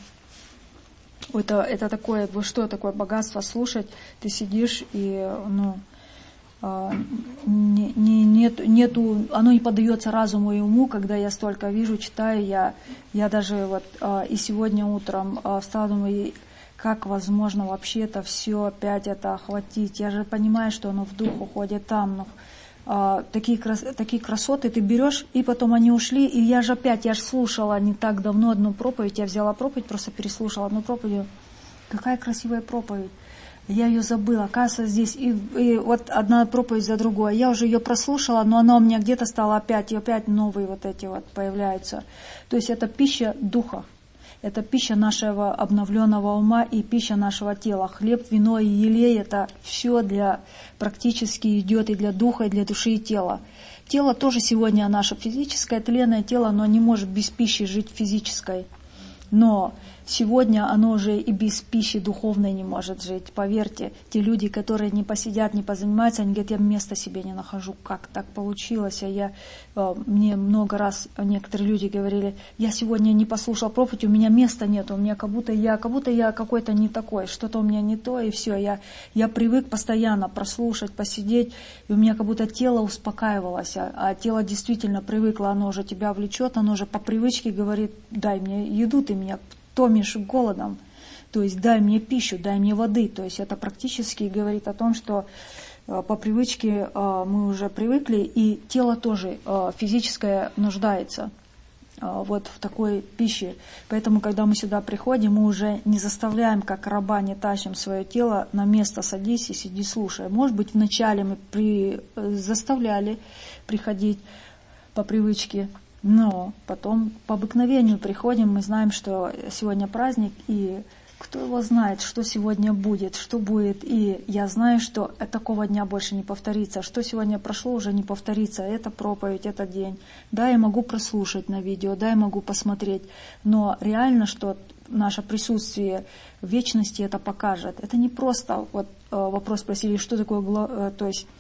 [SPEAKER 1] Это, это такое, что такое богатство слушать, ты сидишь и, ну, не, не, нет, нету, оно не поддается разуму и уму, когда я столько вижу, читаю, я, я даже вот и сегодня утром встала, думаю, как возможно вообще это все опять это охватить. Я же понимаю, что оно в дух уходит там, но а, такие, крас, такие красоты ты берешь, и потом они ушли, и я же опять, я же слушала не так давно одну проповедь, я взяла проповедь, просто переслушала одну проповедь, какая красивая проповедь. Я ее забыла, оказывается, здесь, и, и вот одна проповедь за другой. Я уже ее прослушала, но она у меня где-то стала опять, и опять новые вот эти вот появляются. То есть это пища духа, это пища нашего обновленного ума и пища нашего тела. Хлеб, вино и елей – это все для, практически идет и для духа, и для души, и тела. Тело тоже сегодня наше физическое, тленное тело, оно не может без пищи жить физической. Но сегодня оно уже и без пищи духовной не может жить. Поверьте, те люди, которые не посидят, не позанимаются, они говорят, я места себе не нахожу. Как так получилось? А я, мне много раз некоторые люди говорили, я сегодня не послушал проповедь, у меня места нет, у меня как будто я, как будто я какой-то не такой, что-то у меня не то, и все. Я, я привык постоянно прослушать, посидеть, и у меня как будто тело успокаивалось, а, а тело действительно привыкло, оно уже тебя влечет, оно уже по привычке говорит, дай мне еду, ты меня томишь голодом, то есть дай мне пищу, дай мне воды. То есть это практически говорит о том, что э, по привычке э, мы уже привыкли, и тело тоже э, физическое нуждается э, вот в такой пище. Поэтому, когда мы сюда приходим, мы уже не заставляем, как раба, не тащим свое тело на место, садись и сиди, слушай. Может быть, вначале мы при, э, заставляли приходить по привычке, но потом по обыкновению приходим, мы знаем, что сегодня праздник, и кто его знает, что сегодня будет, что будет. И я знаю, что такого дня больше не повторится. Что сегодня прошло, уже не повторится. Это проповедь, это день. Да, я могу прослушать на видео, да, я могу посмотреть. Но реально, что наше присутствие в вечности это покажет. Это не просто, вот вопрос спросили, что такое, то есть,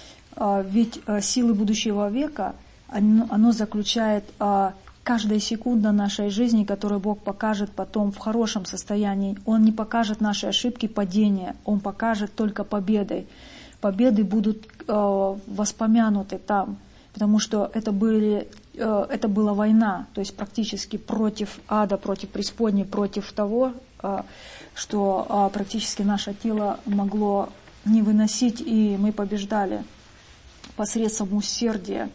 [SPEAKER 1] ведь силы будущего века, Оно, оно заключает а, каждая секунда нашей жизни, которую Бог покажет потом в хорошем состоянии. Он не покажет наши ошибки, падения, Он покажет только победы. Победы будут а, воспомянуты там, потому что это, были, а, это была война, то есть практически против ада, против преисподней, против того, а, что а, практически наше тело могло не выносить, и мы побеждали посредством усердия.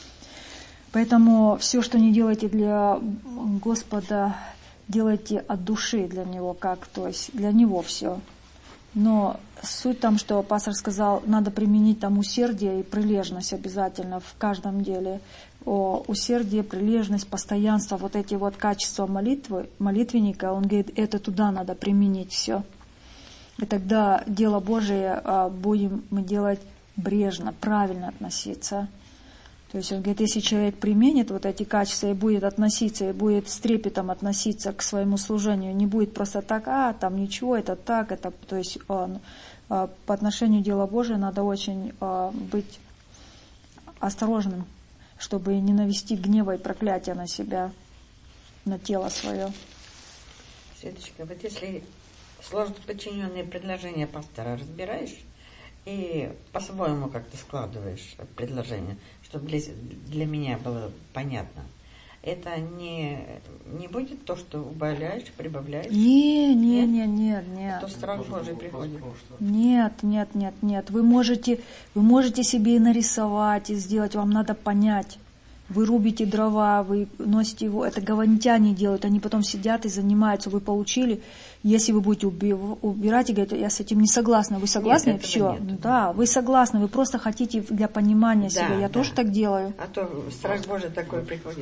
[SPEAKER 1] Поэтому все, что не делаете для Господа, делайте от души для Него, как, то есть для Него все. Но суть там, что пастор сказал, надо применить там усердие и прилежность обязательно в каждом деле. О, усердие, прилежность, постоянство, вот эти вот качества молитвы, молитвенника, он говорит, это туда надо применить все. И тогда дело Божие будем мы делать брежно, правильно относиться. То есть он говорит, если человек применит вот эти качества и будет относиться, и будет с трепетом относиться к своему служению, не будет просто так, а, там ничего, это так, это, то есть он, по отношению дела Божия надо очень быть осторожным, чтобы не навести гнева и проклятия на себя, на тело свое.
[SPEAKER 2] Светочка, вот если сложно подчиненные предложения пастора разбираешь и по-своему как-то складываешь предложение, чтобы для, для меня было понятно, это не, не будет то, что убавляешь, прибавляешь?
[SPEAKER 1] Не, не, не, нет, нет.
[SPEAKER 2] То страх Божий приходит.
[SPEAKER 1] Нет, нет, нет, нет. Вы можете, вы можете себе и нарисовать, и сделать, вам надо понять. Вы рубите дрова, вы носите его, это гаванитяне делают, они потом сидят и занимаются, вы получили, если вы будете убирать и говорить, я с этим не согласна, вы согласны? Нет, все, нет. Да, вы согласны, вы просто хотите для понимания да, себя, я да. тоже так делаю.
[SPEAKER 2] А то страх Божий такой приходит.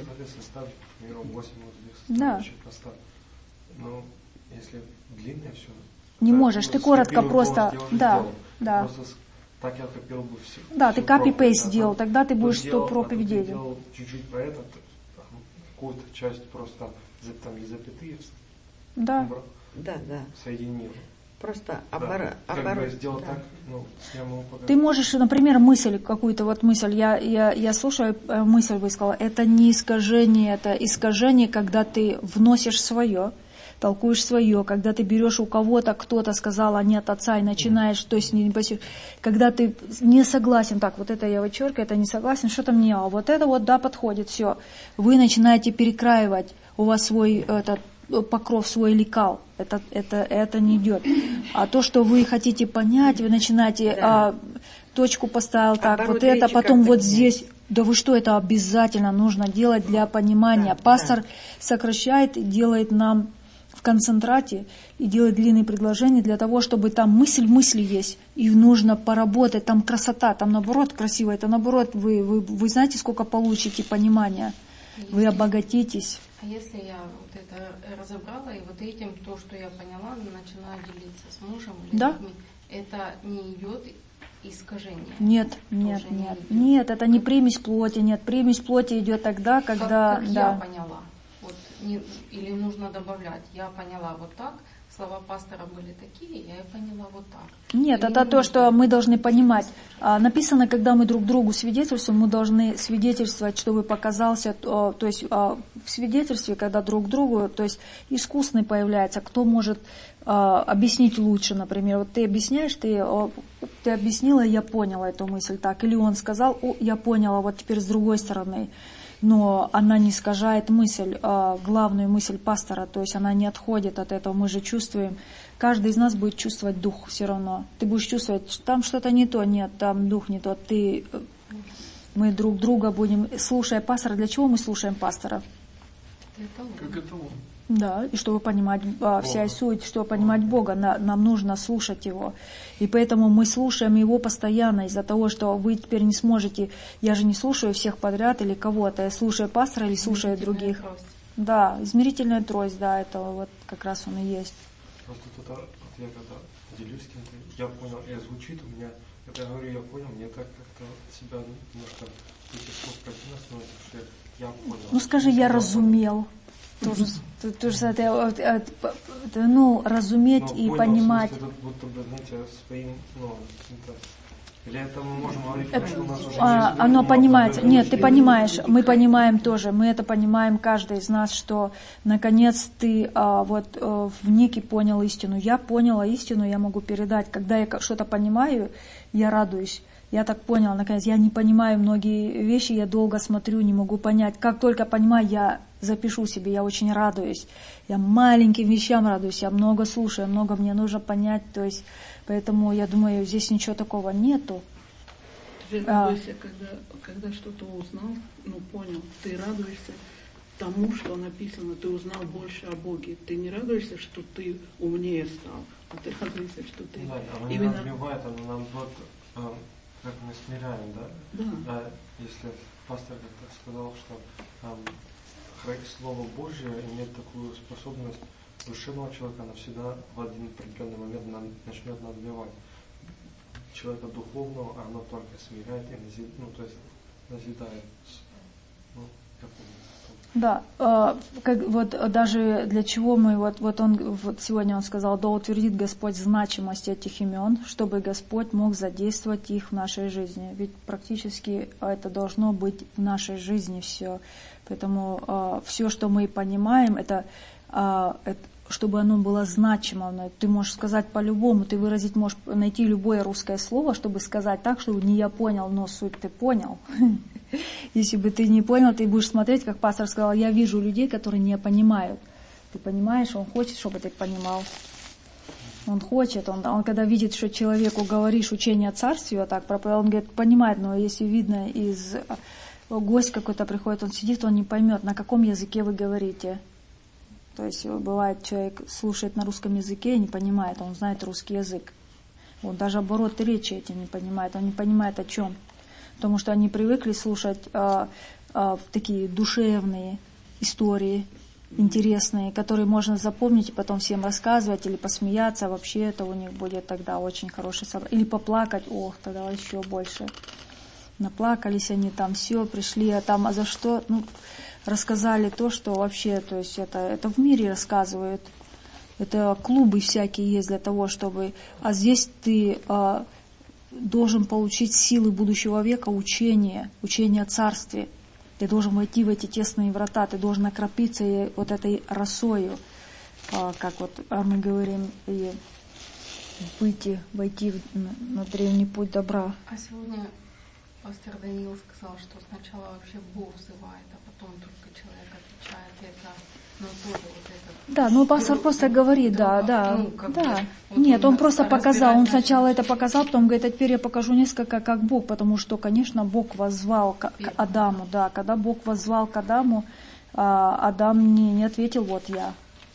[SPEAKER 1] Да.
[SPEAKER 4] Но если длинное все...
[SPEAKER 1] Не можешь, ты коротко просто, да, да.
[SPEAKER 4] Так я копил бы все.
[SPEAKER 1] Да, все ты копи-пейст сделал, тогда ты будешь сто проповедей.
[SPEAKER 4] Я делал чуть-чуть про это, какую-то часть просто там запятые.
[SPEAKER 1] Да.
[SPEAKER 2] Да, да.
[SPEAKER 4] Соединил.
[SPEAKER 2] Просто
[SPEAKER 4] да.
[SPEAKER 2] оборот.
[SPEAKER 4] Как
[SPEAKER 2] оборот.
[SPEAKER 4] бы сделал
[SPEAKER 2] да.
[SPEAKER 4] так, ну, я могу показать.
[SPEAKER 1] Ты можешь, например, мысль, какую-то вот мысль, я, я, я слушаю, мысль высказала, это не искажение, это искажение, когда ты вносишь свое. толкуешь свое, когда ты берешь у кого-то, кто-то сказал, а не от отца, и начинаешь, то есть не, когда ты не согласен, так, вот это я вычеркиваю, это не согласен, что-то мне, а вот это вот, да, подходит, все. Вы начинаете перекраивать, у вас свой этот покров, свой лекал, это, это, это не идет. А то, что вы хотите понять, вы начинаете, да. а, точку поставил, так, а вот это, потом вот здесь. Да вы что, это обязательно нужно делать для понимания. Да, Пастор да. сокращает и делает нам в концентрате, и делает длинные предложения для того, чтобы там мысль в мысли есть, и нужно поработать, там красота, там наоборот красиво, это наоборот, вы, вы, вы знаете, сколько получите понимания, если, вы обогатитесь.
[SPEAKER 3] А если я вот это разобрала, и вот этим, то, что я поняла, начинаю делиться с мужем или
[SPEAKER 1] да?
[SPEAKER 3] людьми, это не идет искажение?
[SPEAKER 1] Нет, нет, нет. Не нет, это не примесь плоти, нет. Примесь плоти идет тогда, когда...
[SPEAKER 3] Как, как
[SPEAKER 1] да.
[SPEAKER 3] я поняла. Вот, не, или нужно добавлять. Я поняла вот так, слова пастора были такие, я и поняла вот так.
[SPEAKER 1] Нет,
[SPEAKER 3] или
[SPEAKER 1] это то, что мы должны понимать. А, написано, когда мы друг другу свидетельствуем, мы должны свидетельствовать, чтобы показался... То, то есть а, в свидетельстве, когда друг другу, то есть искусный появляется, кто может... объяснить лучше, например. Вот ты объясняешь, ты, ты объяснила, я поняла эту мысль так. Или он сказал, о, я поняла, вот теперь с другой стороны. Но она не искажает мысль, главную мысль пастора, то есть она не отходит от этого. Мы же чувствуем, каждый из нас будет чувствовать дух все равно. Ты будешь чувствовать, там что-то не то, нет, там дух не тот. Ты, мы друг друга будем, слушая пастора. Для чего мы слушаем пастора?
[SPEAKER 5] Как это он?
[SPEAKER 1] Да, и чтобы понимать а, вся суть, чтобы понимать Бога, на, нам нужно слушать Его. И поэтому мы слушаем Его постоянно из-за того, что вы теперь не сможете, я же не слушаю всех подряд или кого-то, я слушаю пастора или слушаю других.
[SPEAKER 3] Трость.
[SPEAKER 1] Да, измерительная трость, да, это вот как раз он и есть.
[SPEAKER 4] Просто это, вот я когда делюсь с кем-то, я понял, и звучит у меня, когда я говорю, я понял, мне так как-то себя немножко эти слов противно становится, что я понял.
[SPEAKER 1] Ну скажи, я разумел. Тоже, тоже это, это, это, ну, разуметь ну, и понял, понимать.
[SPEAKER 4] Смысле, будто бы, знаете, своим, ну, это, или это мы можем говорить,
[SPEAKER 1] это,
[SPEAKER 4] что у нас уже
[SPEAKER 1] а,
[SPEAKER 4] есть,
[SPEAKER 1] оно
[SPEAKER 4] но
[SPEAKER 1] понимается.
[SPEAKER 4] это,
[SPEAKER 1] Нет, ты понимаешь, мы понимаем тоже, мы это понимаем, каждый из нас, что наконец ты а, вот а, в Нике понял истину. Я поняла истину, я могу передать. Когда я что-то понимаю, я радуюсь. Я так поняла, наконец, я не понимаю многие вещи, я долго смотрю, не могу понять. Как только понимаю, я запишу себе, я очень радуюсь. Я маленьким вещам радуюсь, я много слушаю, много мне нужно понять. То есть, поэтому я думаю, здесь ничего такого нету.
[SPEAKER 6] Ты радуешься, а, когда, когда что-то узнал, ну понял, ты радуешься тому, что написано, ты узнал больше о Боге. Ты не радуешься, что ты умнее стал, а ты радуешься, что ты...
[SPEAKER 4] Да, оно именно... не разбивает, оно наоборот... Как мы смиряем, да?
[SPEAKER 6] Да.
[SPEAKER 4] А если пастор как-то сказал, что эм, Слово Божье имеет такую способность душевного человека навсегда в один определенный момент нам, начнет надбивать. Человека духовного, а оно только смиряет и назидает, ну, то есть назидает. Ну, как
[SPEAKER 1] Да, э, как, вот даже для чего мы, вот, вот он, вот сегодня он сказал, да утвердит Господь значимость этих имен, чтобы Господь мог задействовать их в нашей жизни. Ведь практически это должно быть в нашей жизни все. Поэтому э, все, что мы понимаем, это, э, это чтобы оно было значимо. Ты можешь сказать по-любому, ты выразить можешь найти любое русское слово, чтобы сказать так, чтобы не я понял, но суть ты понял. Если бы ты не понял, ты будешь смотреть, как пастор сказал, я вижу людей, которые не понимают. Ты понимаешь, он хочет, чтобы ты понимал. Он хочет, он, он когда видит, что человеку говоришь учение о царстве, вот так проповедует, он говорит, понимает, но если видно, из гость какой-то приходит, он сидит, он не поймет, на каком языке вы говорите. То есть бывает, человек слушает на русском языке и не понимает, он знает русский язык. Он даже обороты речи эти не понимает, он не понимает о чем. Потому что они привыкли слушать э, э, такие душевные истории, интересные, которые можно запомнить и потом всем рассказывать или посмеяться. Вообще это у них будет тогда очень хороший собрание. Или поплакать, ох, тогда еще больше. Наплакались они там, все, пришли, а там, а за что? Ну, рассказали то, что вообще, то есть это, это в мире рассказывают. Это клубы всякие есть для того, чтобы... А здесь ты... Э, должен получить силы будущего века, учение, учение о царстве. Ты должен войти в эти тесные врата, ты должен окропиться вот этой росою. как вот мы говорим, и выйти, войти на древний путь добра.
[SPEAKER 3] А сегодня пастор Даниил сказал, что сначала вообще Бог взывает, а потом только человек отвечает. Это, ну, тоже вот это.
[SPEAKER 1] Да, ну пастор просто говорит, да, да, ну, да. Вот Нет, он, он просто показал, он сначала это показал, потом говорит, а теперь я покажу несколько, как Бог, потому что, конечно, Бог воззвал к, к Адаму, да, когда Бог воззвал к Адаму, Адам не, не ответил, вот я.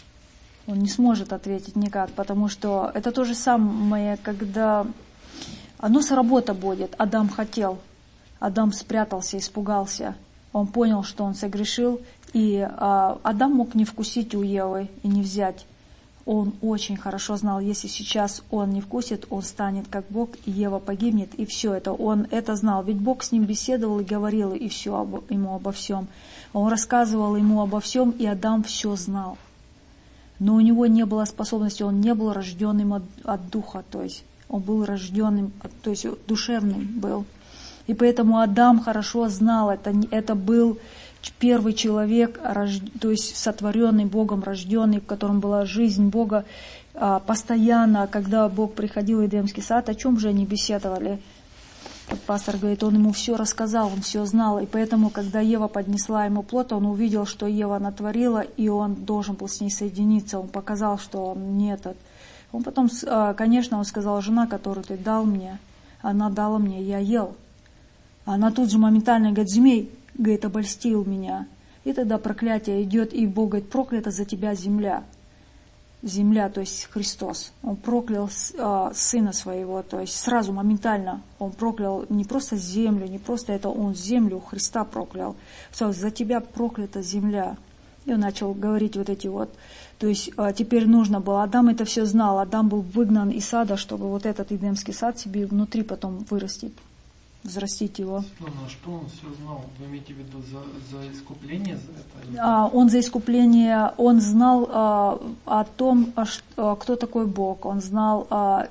[SPEAKER 1] Он не сможет ответить никак, потому что это то же самое, когда оно сработа будет. Адам хотел, Адам спрятался, испугался. Он понял, что он согрешил, и а, Адам мог не вкусить у Евы и не взять. Он очень хорошо знал, если сейчас он не вкусит, он станет как Бог, и Ева погибнет, и все это. Он это знал, ведь Бог с ним беседовал и говорил и все об, ему обо всем. Он рассказывал ему обо всем, и Адам все знал. Но у него не было способности, он не был рожденным от, от духа, то есть он был рожденным, то есть душевным был. И поэтому Адам хорошо знал, это, это был первый человек, то есть сотворенный Богом, рожденный, в котором была жизнь Бога. Постоянно, когда Бог приходил в Эдемский сад, о чем же они беседовали? Пастор говорит, он ему все рассказал, он все знал. И поэтому, когда Ева поднесла ему плод, он увидел, что Ева натворила, и он должен был с ней соединиться. Он показал, что он не этот. Он потом, конечно, он сказал, жена, которую ты дал мне, она дала мне, я ел. Она тут же моментально говорит, змей, говорит, обольстил меня. И тогда проклятие идет, и Бог говорит, проклята за тебя земля. Земля, то есть Христос. Он проклял э, Сына Своего, то есть сразу, моментально. Он проклял не просто землю, не просто это, он землю Христа проклял. Все, за тебя проклята земля. И он начал говорить вот эти вот. То есть э, теперь нужно было, Адам это все знал, Адам был выгнан из сада, чтобы вот этот Эдемский сад себе внутри потом вырастить. Взрастить его.
[SPEAKER 5] Ну, но что он все знал? Вы имеете в виду за, за искупление? За это?
[SPEAKER 1] А, он за искупление, он знал а, о том, а, что, кто такой Бог. Он знал, а,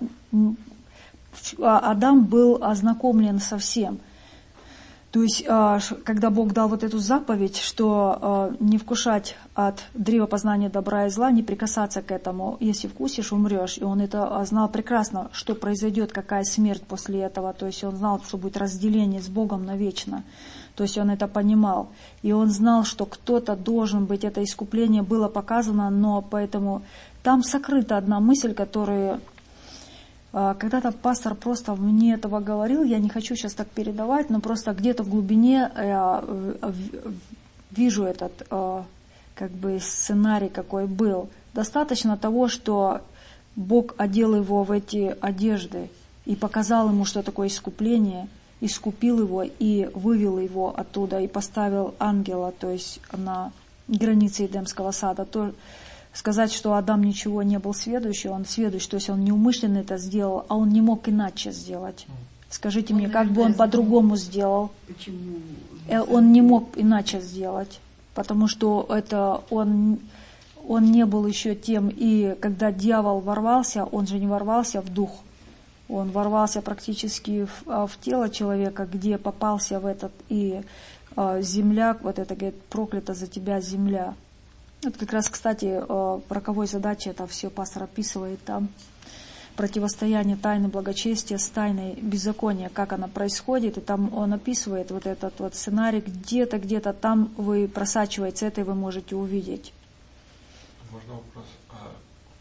[SPEAKER 1] Адам был ознакомлен со всем. То есть, а, когда Бог дал вот эту заповедь, что а, не вкушать от древа познания добра и зла, не прикасаться к этому, если вкусишь, умрешь. И он это знал прекрасно, что произойдет, какая смерть после этого. То есть он знал, что будет разделение с Богом навечно. То есть он это понимал. И он знал, что кто-то должен быть, это искупление было показано, но поэтому там сокрыта одна мысль, которую когда-то пастор просто мне этого говорил, я не хочу сейчас так передавать, но просто где-то в глубине я вижу этот как бы сценарий, какой был. Достаточно того, что Бог одел его в эти одежды и показал ему, что такое искупление, искупил его и вывел его оттуда, и поставил ангела, то есть на границе Эдемского сада. То сказать, что Адам ничего не был сведущий, он сведущий, то есть он неумышленно это сделал, а он не мог иначе сделать. Скажите он, мне, как бы он по-другому сделал?
[SPEAKER 6] Почему?
[SPEAKER 1] Он не мог иначе сделать, потому что это он, он не был еще тем, и когда дьявол ворвался, он же не ворвался в дух, он ворвался практически в, в тело человека, где попался в этот, и э, земля, вот это говорит, проклята за тебя земля. Это как раз, кстати, в роковой задаче это все пастор описывает там. Противостояние тайны благочестия с тайной беззакония, как она происходит. И там он описывает вот этот вот сценарий. Где-то, где-то там вы просачиваетесь, это и вы можете увидеть.
[SPEAKER 4] Можно вопрос? А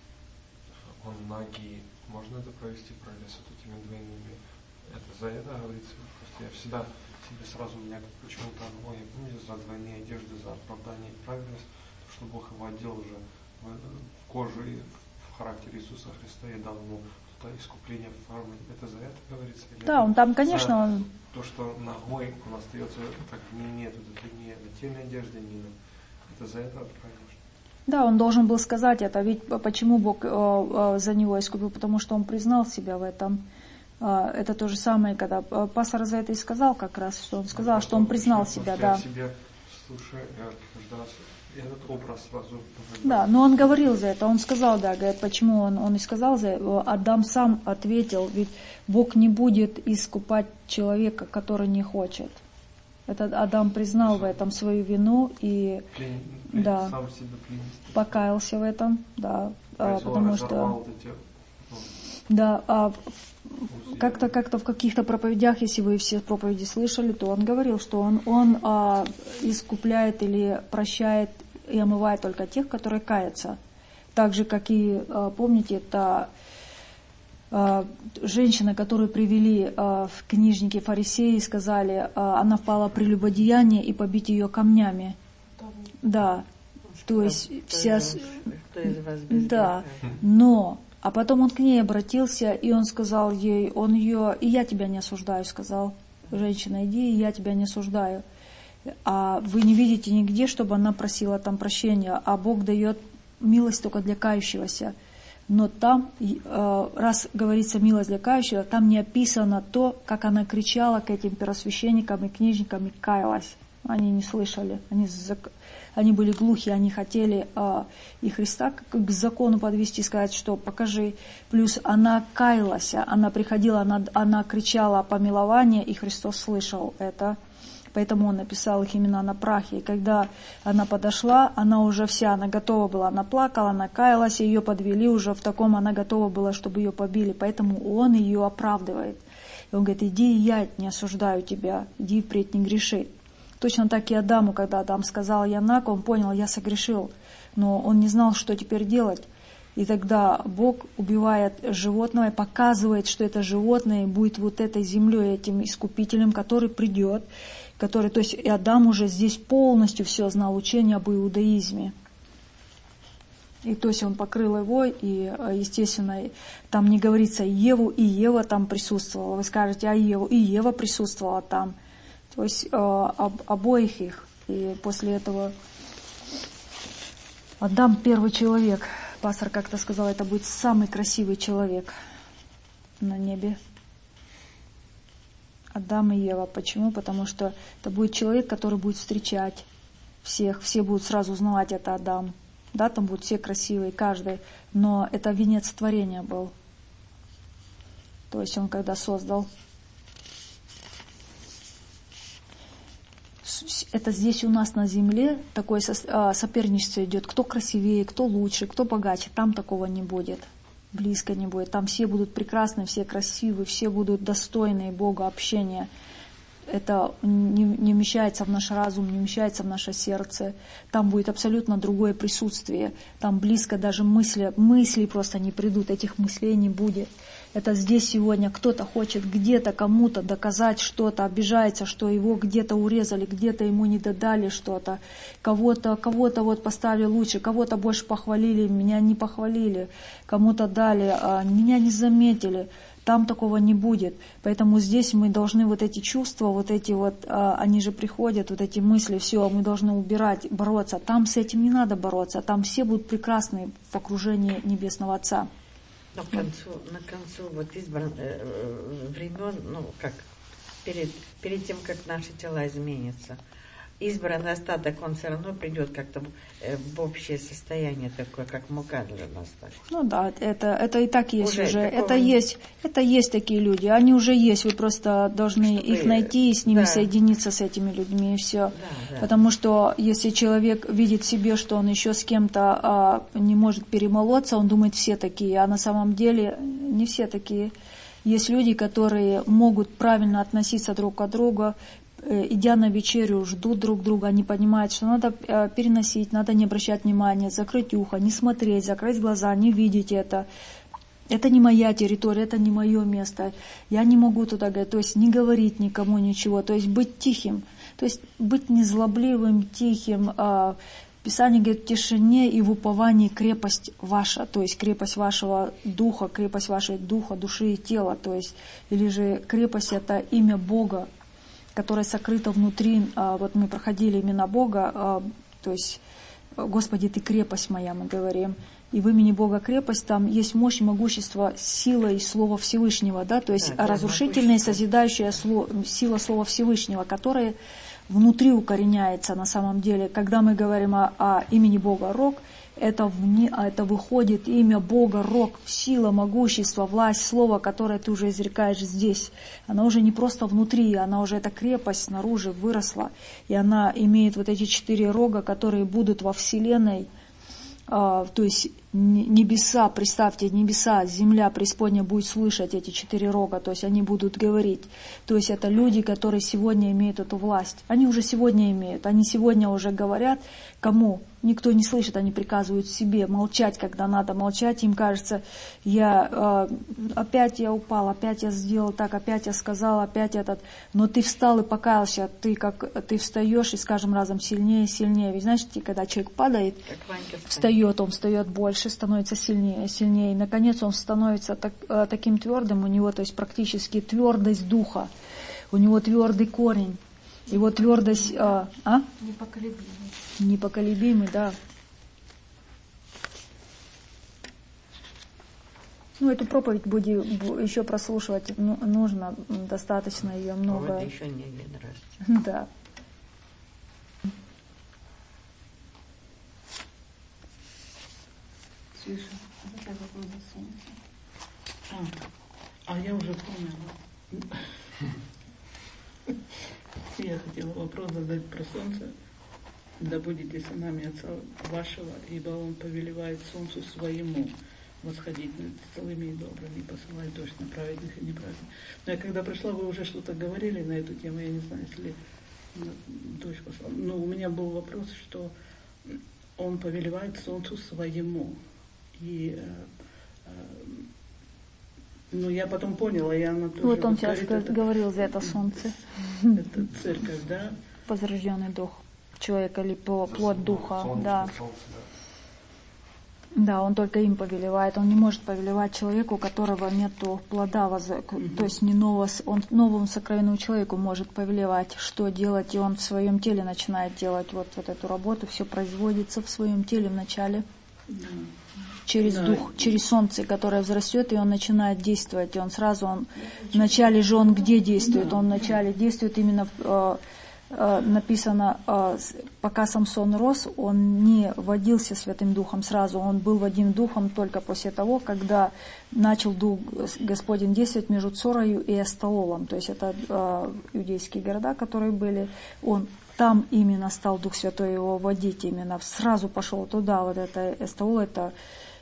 [SPEAKER 4] он нагий, можно это провести параллель с этими двойными? Это за это говорится? Просто я всегда себе сразу, у меня почему-то, ой, я помню, за двойные одежды, за оправдание и праведность, что Бог его одел уже в, в кожу и в характер Иисуса Христа и дал ему то искупление в форме. Это за это говорится? Или
[SPEAKER 1] да, он там, конечно, он...
[SPEAKER 4] То, что ногой он остается, так не имеет, это не нательной одежды, не на... Это за это, конечно.
[SPEAKER 1] Да, он должен был сказать это. Ведь почему Бог э, э, за него искупил? Потому что он признал себя в этом. Э, это то же самое, когда пастор за это и сказал как раз, что он сказал, да, что он признал себя, да.
[SPEAKER 4] Я себе слушаю, я каждый раз этот образ сразу...
[SPEAKER 1] Да, но он говорил за это, он сказал, да, говорит, почему он, он и сказал за это. Адам сам ответил, ведь Бог не будет искупать человека, который не хочет. Этот Адам признал в этом свою вину и
[SPEAKER 4] Плен,
[SPEAKER 1] да,
[SPEAKER 4] сам себя пленил.
[SPEAKER 1] покаялся в этом, да,
[SPEAKER 4] То есть
[SPEAKER 1] потому
[SPEAKER 4] он
[SPEAKER 1] что
[SPEAKER 4] разорвал вот эти, ну,
[SPEAKER 1] да, а как-то как-то в каких-то проповедях, если вы все проповеди слышали, то он говорил, что он он а, искупляет или прощает и омывает только тех, которые каятся. Так же, как и, а, помните, это а, женщина, которую привели а, в книжники фарисеи, и сказали, а, она впала в прелюбодеяние и побить ее камнями. Да, то есть
[SPEAKER 2] Кто
[SPEAKER 1] вся...
[SPEAKER 2] из вас- кто из вас без
[SPEAKER 1] Да,
[SPEAKER 2] греха?
[SPEAKER 1] но... А потом он к ней обратился, и он сказал ей, он ее, и я тебя не осуждаю, сказал, женщина, иди, и я тебя не осуждаю. А вы не видите нигде, чтобы она просила там прощения, а Бог дает милость только для кающегося. Но там, раз говорится милость для кающего, там не описано то, как она кричала к этим первосвященникам и книжникам и каялась. Они не слышали, они, зак... они были глухи, они хотели а, и Христа к, к закону подвести, сказать, что покажи. Плюс она каялась, она приходила, она, она кричала о помиловании, и Христос слышал это. Поэтому Он написал их именно на прахе. И когда она подошла, она уже вся, она готова была, она плакала, она каялась, ее подвели уже в таком, она готова была, чтобы ее побили. Поэтому Он ее оправдывает. И Он говорит, иди, я не осуждаю тебя, иди впредь не греши. Точно так и Адаму, когда Адам сказал Янаку, он понял, я согрешил, но он не знал, что теперь делать. И тогда Бог убивает животное и показывает, что это животное будет вот этой землей, этим искупителем, который придет, который, то есть и Адам уже здесь полностью все знал, учение об иудаизме. И то есть он покрыл его, и, естественно, там не говорится Еву, и Ева там присутствовала. Вы скажете, а Еву, и Ева присутствовала там. То есть э, об, обоих их. И после этого Адам первый человек. Пастор как-то сказал, это будет самый красивый человек на небе. Адам и Ева. Почему? Потому что это будет человек, который будет встречать всех. Все будут сразу узнавать, это Адам. Да, там будут все красивые, каждый. Но это венец творения был. То есть он когда создал. Это здесь у нас на земле такое соперничество идет, кто красивее, кто лучше, кто богаче. Там такого не будет, близко не будет. Там все будут прекрасны, все красивые, все будут достойны Бога общения. Это не, не вмещается в наш разум, не вмещается в наше сердце. Там будет абсолютно другое присутствие. Там близко даже мысли, мысли просто не придут, этих мыслей не будет. Это здесь сегодня кто-то хочет где-то кому-то доказать что-то, обижается, что его где-то урезали, где-то ему не додали что-то. Кого-то, кого-то вот поставили лучше, кого-то больше похвалили, меня не похвалили. Кому-то дали, а меня не заметили. Там такого не будет. Поэтому здесь мы должны вот эти чувства, вот эти вот, а, они же приходят, вот эти мысли, все, мы должны убирать, бороться. Там с этим не надо бороться. Там все будут прекрасны в окружении Небесного Отца.
[SPEAKER 2] Но к концу, на концу вот избран, э, времен, ну как, перед, перед тем, как наши тела изменятся, избранный остаток, он все равно придет как-то э, в общее состояние такое, как мука для нас. Так.
[SPEAKER 1] Ну да, это, это и так есть уже. уже.
[SPEAKER 2] Такого...
[SPEAKER 1] Это есть, это есть такие люди. Они уже есть. Вы просто должны Чтобы... их найти и с ними да. соединиться, с этими людьми, и все.
[SPEAKER 2] Да, да.
[SPEAKER 1] Потому что если человек видит в себе, что он еще с кем-то а, не может перемолоться, он думает, все такие, а на самом деле не все такие. Есть люди, которые могут правильно относиться друг к другу, идя на вечерю, ждут друг друга, они понимают, что надо переносить, надо не обращать внимания, закрыть ухо, не смотреть, закрыть глаза, не видеть это. Это не моя территория, это не мое место. Я не могу туда говорить, то есть не говорить никому ничего, то есть быть тихим, то есть быть незлобливым, тихим. Писание говорит, в тишине и в уповании крепость ваша, то есть крепость вашего духа, крепость вашей духа, души и тела, то есть, или же крепость это имя Бога, которое сокрыто внутри, вот мы проходили имена Бога, то есть, Господи, Ты крепость моя, мы говорим, и в имени Бога крепость, там есть мощь, могущество, сила и Слово Всевышнего, да, то есть да, разрушительная и созидающая сила Слова Всевышнего, которая внутри укореняется на самом деле. Когда мы говорим о, о имени Бога Рог, это, вне, это выходит имя Бога, Рог, сила, могущество, власть, слово, которое ты уже изрекаешь здесь. Она уже не просто внутри, она уже, эта крепость снаружи выросла. И она имеет вот эти четыре рога, которые будут во Вселенной. А, то есть небеса, представьте, небеса, земля преисподняя будет слышать эти четыре рога, то есть они будут говорить. То есть это люди, которые сегодня имеют эту власть. Они уже сегодня имеют, они сегодня уже говорят, кому? Никто не слышит, они приказывают себе молчать, когда надо молчать. Им кажется, я э, опять я упал, опять я сделал так, опять я сказал, опять этот. Но ты встал и покаялся, ты как ты встаешь и с каждым разом сильнее, сильнее. Ведь знаете, когда человек падает, встает, он встает больше, становится сильнее, сильнее. И наконец он становится так, э, таким твердым, у него, то есть практически твердость духа, у него твердый корень. Его твердость, э, а?
[SPEAKER 3] Непоколебимый.
[SPEAKER 1] Непоколебимый, да. Ну, эту проповедь будем еще прослушивать нужно, достаточно ее много.
[SPEAKER 2] Вот еще не один раз.
[SPEAKER 1] Да.
[SPEAKER 6] Слушай, это вопрос за солнце. А, а я уже поняла. Я хотела вопрос задать про солнце. Да будете сынами Отца вашего, ибо Он повелевает солнцу своему восходить над целыми и добрыми, и посылать дождь на праведных и неправедных. Но я когда пришла, вы уже что-то говорили на эту тему, я не знаю, если дождь послал. Но у меня был вопрос, что Он повелевает солнцу своему. И ну, я потом поняла, и она тоже...
[SPEAKER 1] Вот он
[SPEAKER 6] вот
[SPEAKER 1] сейчас
[SPEAKER 6] говорит,
[SPEAKER 1] говорил за это солнце.
[SPEAKER 6] Это церковь, да?
[SPEAKER 1] Возрожденный дух человека или плоть духа,
[SPEAKER 4] солнце,
[SPEAKER 1] да.
[SPEAKER 4] солнце,
[SPEAKER 1] да. Да, он только им повелевает. Он не может повелевать человеку, у которого нету плода, mm-hmm. то есть не нового, он новому сокровенному человеку может повелевать, что делать, и он в своем теле начинает делать вот, вот эту работу, все производится в своем теле вначале. Mm-hmm. Через да. дух, через солнце, которое взрастет, и он начинает действовать. И он сразу, он вначале же он где действует? Он вначале действует именно, э, э, написано, э, пока Самсон рос, он не водился Святым Духом сразу. Он был водим Духом только после того, когда начал Дух Господень действовать между Цорою и Эстаолом. То есть это э, иудейские города, которые были. Он там именно стал Дух Святой его водить, именно сразу пошел туда. Вот это Эстаол, это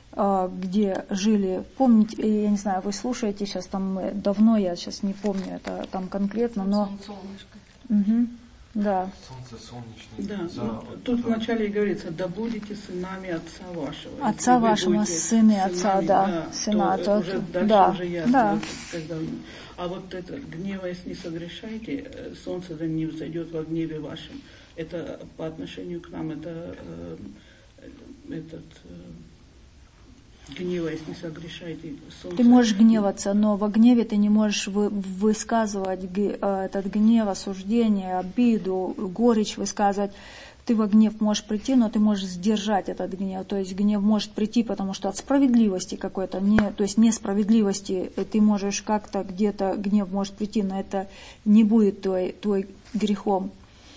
[SPEAKER 1] где жили, помните, я не знаю, вы слушаете сейчас, там давно, я сейчас не помню это там конкретно, но... Угу, да.
[SPEAKER 4] Солнце солнечное.
[SPEAKER 6] Да,
[SPEAKER 4] за...
[SPEAKER 6] ну, тут вначале и говорится, да будете сынами Отца вашего.
[SPEAKER 1] Отца вашего, сыны Отца, да,
[SPEAKER 6] да
[SPEAKER 1] сына Отца.
[SPEAKER 6] Уже дальше
[SPEAKER 1] да,
[SPEAKER 6] уже ясно,
[SPEAKER 1] да.
[SPEAKER 6] когда... А вот это, гневаясь не согрешайте, солнце да не взойдет во гневе вашем. Это по отношению к нам, это э, этот... Э, гневаясь, не согрешайте. Солнце.
[SPEAKER 1] Ты можешь гневаться, но во гневе ты не можешь вы, высказывать этот гнев, осуждение, обиду, горечь высказывать. Ты во гнев можешь прийти, но ты можешь сдержать этот гнев. То есть гнев может прийти, потому что от справедливости какой-то, не, то есть несправедливости, ты можешь как-то где-то, гнев может прийти, но это не будет твой, твой грехом.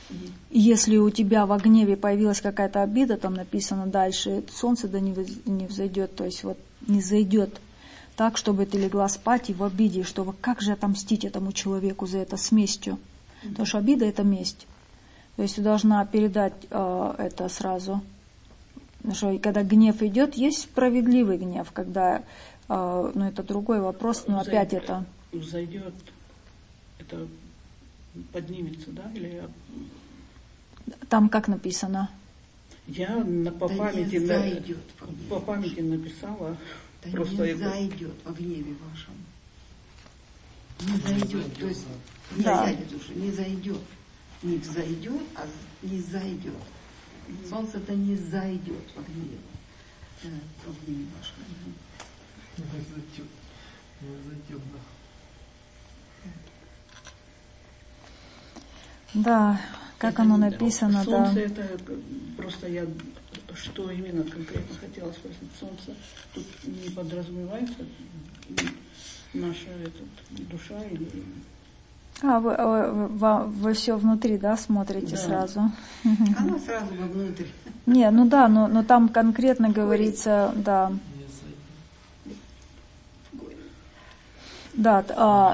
[SPEAKER 1] Если у тебя во гневе появилась какая-то обида, там написано дальше, солнце да не взойдет, то есть вот не зайдет так, чтобы ты легла спать и в обиде, чтобы как же отомстить этому человеку за это с местью. Mm-hmm. Потому что обида — это месть. То есть ты должна передать э, это сразу. Потому что когда гнев идет, есть справедливый гнев, когда, э, ну это другой вопрос, но
[SPEAKER 6] Взойдет,
[SPEAKER 1] опять это...
[SPEAKER 6] Взойдет, это поднимется, да, или...
[SPEAKER 1] Там как написано?
[SPEAKER 6] Я на, по,
[SPEAKER 9] да
[SPEAKER 6] памяти,
[SPEAKER 9] не
[SPEAKER 6] на,
[SPEAKER 9] зайдет
[SPEAKER 6] по памяти написала.
[SPEAKER 9] Да
[SPEAKER 6] просто
[SPEAKER 9] не
[SPEAKER 6] я...
[SPEAKER 9] зайдет во гневе вашем. Не зайдет, то есть не
[SPEAKER 1] да.
[SPEAKER 9] зайдет уже, не зайдет. Не взойдет, а не зайдет. Солнце-то не зайдет во гневе. Да, во гневе вашем.
[SPEAKER 5] Не зайдет, не зайдет, да.
[SPEAKER 1] Да, как это, оно написано,
[SPEAKER 6] солнце
[SPEAKER 1] да.
[SPEAKER 6] Солнце это просто я, что именно конкретно хотела спросить. Солнце тут не подразумевается наша этот, душа или...
[SPEAKER 1] А, вы, вы, вы, вы все внутри, да, смотрите, да, сразу?
[SPEAKER 9] Оно сразу вовнутрь.
[SPEAKER 1] Не, ну да, но, но там конкретно говорится, да. Да, а,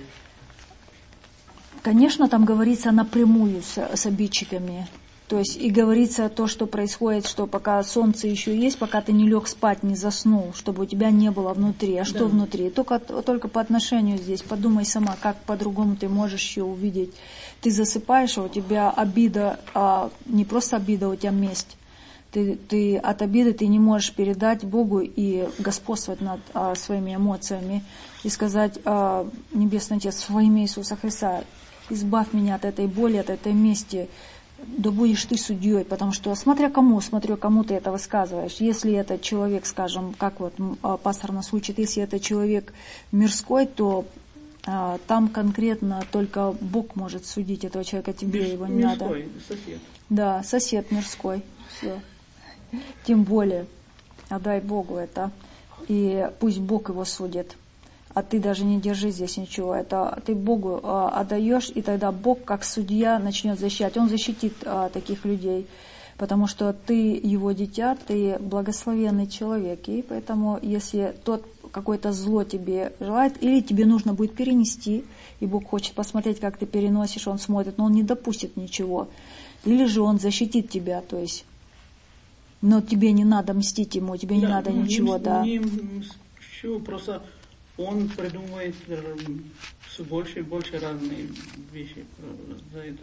[SPEAKER 1] конечно, там говорится напрямую с, с обидчиками. То есть и говорится то, что происходит, что пока солнце еще есть, пока ты не лег спать, не заснул, чтобы у тебя не было внутри. А что да. внутри? Только, только по отношению здесь. Подумай сама, как по-другому ты можешь еще увидеть. Ты засыпаешь, а у тебя обида, а не просто обида, у тебя месть. Ты, ты от обиды ты не можешь передать Богу и господствовать над а, своими эмоциями и сказать: а, Небесный Отец, во имя Иисуса Христа, избавь меня от этой боли, от этой мести. Да будешь ты судьей, потому что смотря кому, смотря кому ты это высказываешь. Если это человек, скажем, как вот пастор нас учит, если это человек мирской, то а, там конкретно только Бог может судить этого человека, тебе Мир, его не мирской, надо. Сосед. Да, сосед мирской. Все. Тем более, отдай Богу это, и пусть Бог его судит. А ты даже не держи здесь ничего. Это ты Богу а, отдаешь, и тогда Бог, как судья, начнет защищать. Он защитит а, таких людей, потому что ты его дитя, ты благословенный человек. И поэтому, если тот какое-то зло тебе желает, или тебе нужно будет перенести, и Бог хочет посмотреть, как ты переносишь, Он смотрит, но Он не допустит ничего. Или же Он защитит тебя, то есть, но тебе не надо мстить Ему, тебе да, не надо ничего,
[SPEAKER 6] не,
[SPEAKER 1] да.
[SPEAKER 6] Не, не, просто Он придумывает все больше и больше разные вещи за это.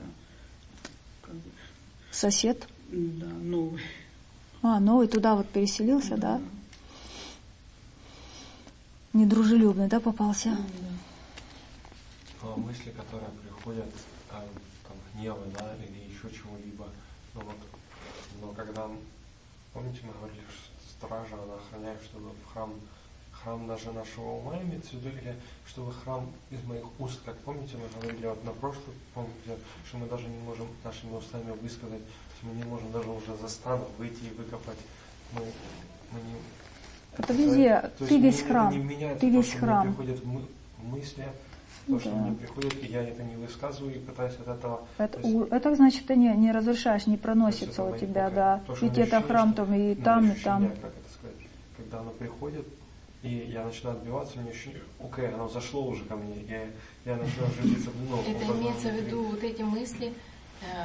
[SPEAKER 1] Сосед?
[SPEAKER 6] Да, новый.
[SPEAKER 1] А, новый туда вот переселился, да?
[SPEAKER 6] да?
[SPEAKER 1] Недружелюбный, да, попался?
[SPEAKER 4] Да. Мысли, которые приходят, там, там гнева, да, или еще чего-либо. Но вот, но когда, помните, мы говорили, что стража, она охраняет, чтобы в храм храм даже нашего ума имеется в виду, или чтобы храм из моих уст, как помните, мы говорили вот на прошлом, помните, что мы даже не можем нашими устами высказать, мы не можем даже уже за стан выйти и выкопать. Мы, мы не,
[SPEAKER 1] это везде,
[SPEAKER 4] то
[SPEAKER 1] ты весь
[SPEAKER 4] мне,
[SPEAKER 1] храм,
[SPEAKER 4] не меняет,
[SPEAKER 1] ты
[SPEAKER 4] то,
[SPEAKER 1] весь
[SPEAKER 4] что
[SPEAKER 1] храм.
[SPEAKER 4] Мне приходят мы, мысли, то, да. что мне приходит, и я это не высказываю, и пытаюсь от этого...
[SPEAKER 1] Это,
[SPEAKER 4] есть,
[SPEAKER 1] это значит, ты не, не разрушаешь, не проносится у тебя,
[SPEAKER 4] мои,
[SPEAKER 1] да.
[SPEAKER 4] То,
[SPEAKER 1] ведь это храм там и там, и там.
[SPEAKER 4] Как это сказать, когда оно приходит, и я начинаю отбиваться, мне еще, окей, оно зашло уже ко мне, я, я начинаю жить ну,
[SPEAKER 3] это имеется в виду, вот эти мысли э,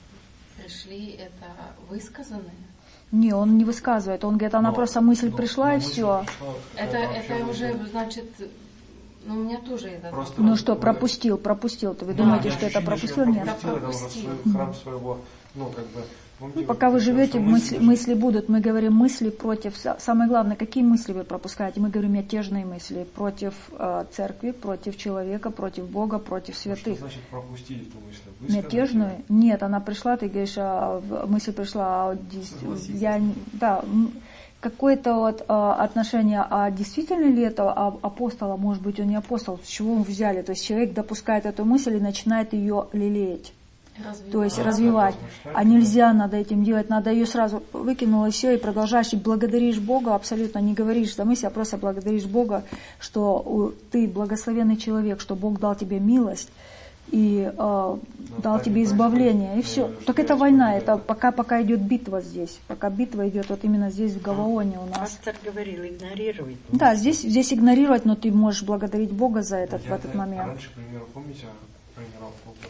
[SPEAKER 3] пришли, это высказанные?
[SPEAKER 1] Не, он не высказывает, он говорит, она но, просто мысль но, пришла но и все.
[SPEAKER 3] Пришла, это это уже, мысль. Значит, ну у меня тоже это...
[SPEAKER 4] Просто
[SPEAKER 1] ну что, пропустил, пропустил, то вы да, думаете, что это пропустил? Нет.
[SPEAKER 4] Пропустил, это уже свой храм своего, ну как бы... Помните,
[SPEAKER 1] ну, пока вы живете, мысли, мысли будут. Мы говорим мысли против... Самое главное, какие мысли вы пропускаете? Мы говорим мятежные мысли против э, церкви, против человека, против Бога, против святых.
[SPEAKER 4] Что значит пропустить эту мысль?
[SPEAKER 1] Мятежную? Нет, она пришла, ты говоришь, а, мысль пришла, а, я, да, какое-то вот, а, отношение, а действительно ли это апостол, а может быть он не апостол, с чего мы взяли? То есть человек допускает эту мысль и начинает ее лелеять. Развивать. То есть а, развивать. А нельзя надо этим делать, надо ее сразу выкинула, и все, и продолжаешь, и благодаришь Бога, абсолютно не говоришь за мысль, а просто благодаришь Бога, что ты благословенный человек, что Бог дал тебе милость и э, дал тебе избавление, и все. Так это война, это пока, пока идет битва здесь, пока битва идет вот именно здесь, в Гаваоне у нас.
[SPEAKER 2] Пастор говорил, игнорировать.
[SPEAKER 1] Да, здесь, здесь игнорировать, но ты можешь благодарить Бога за этот, в этот момент.
[SPEAKER 4] Раньше, к примеру, помните, примеру,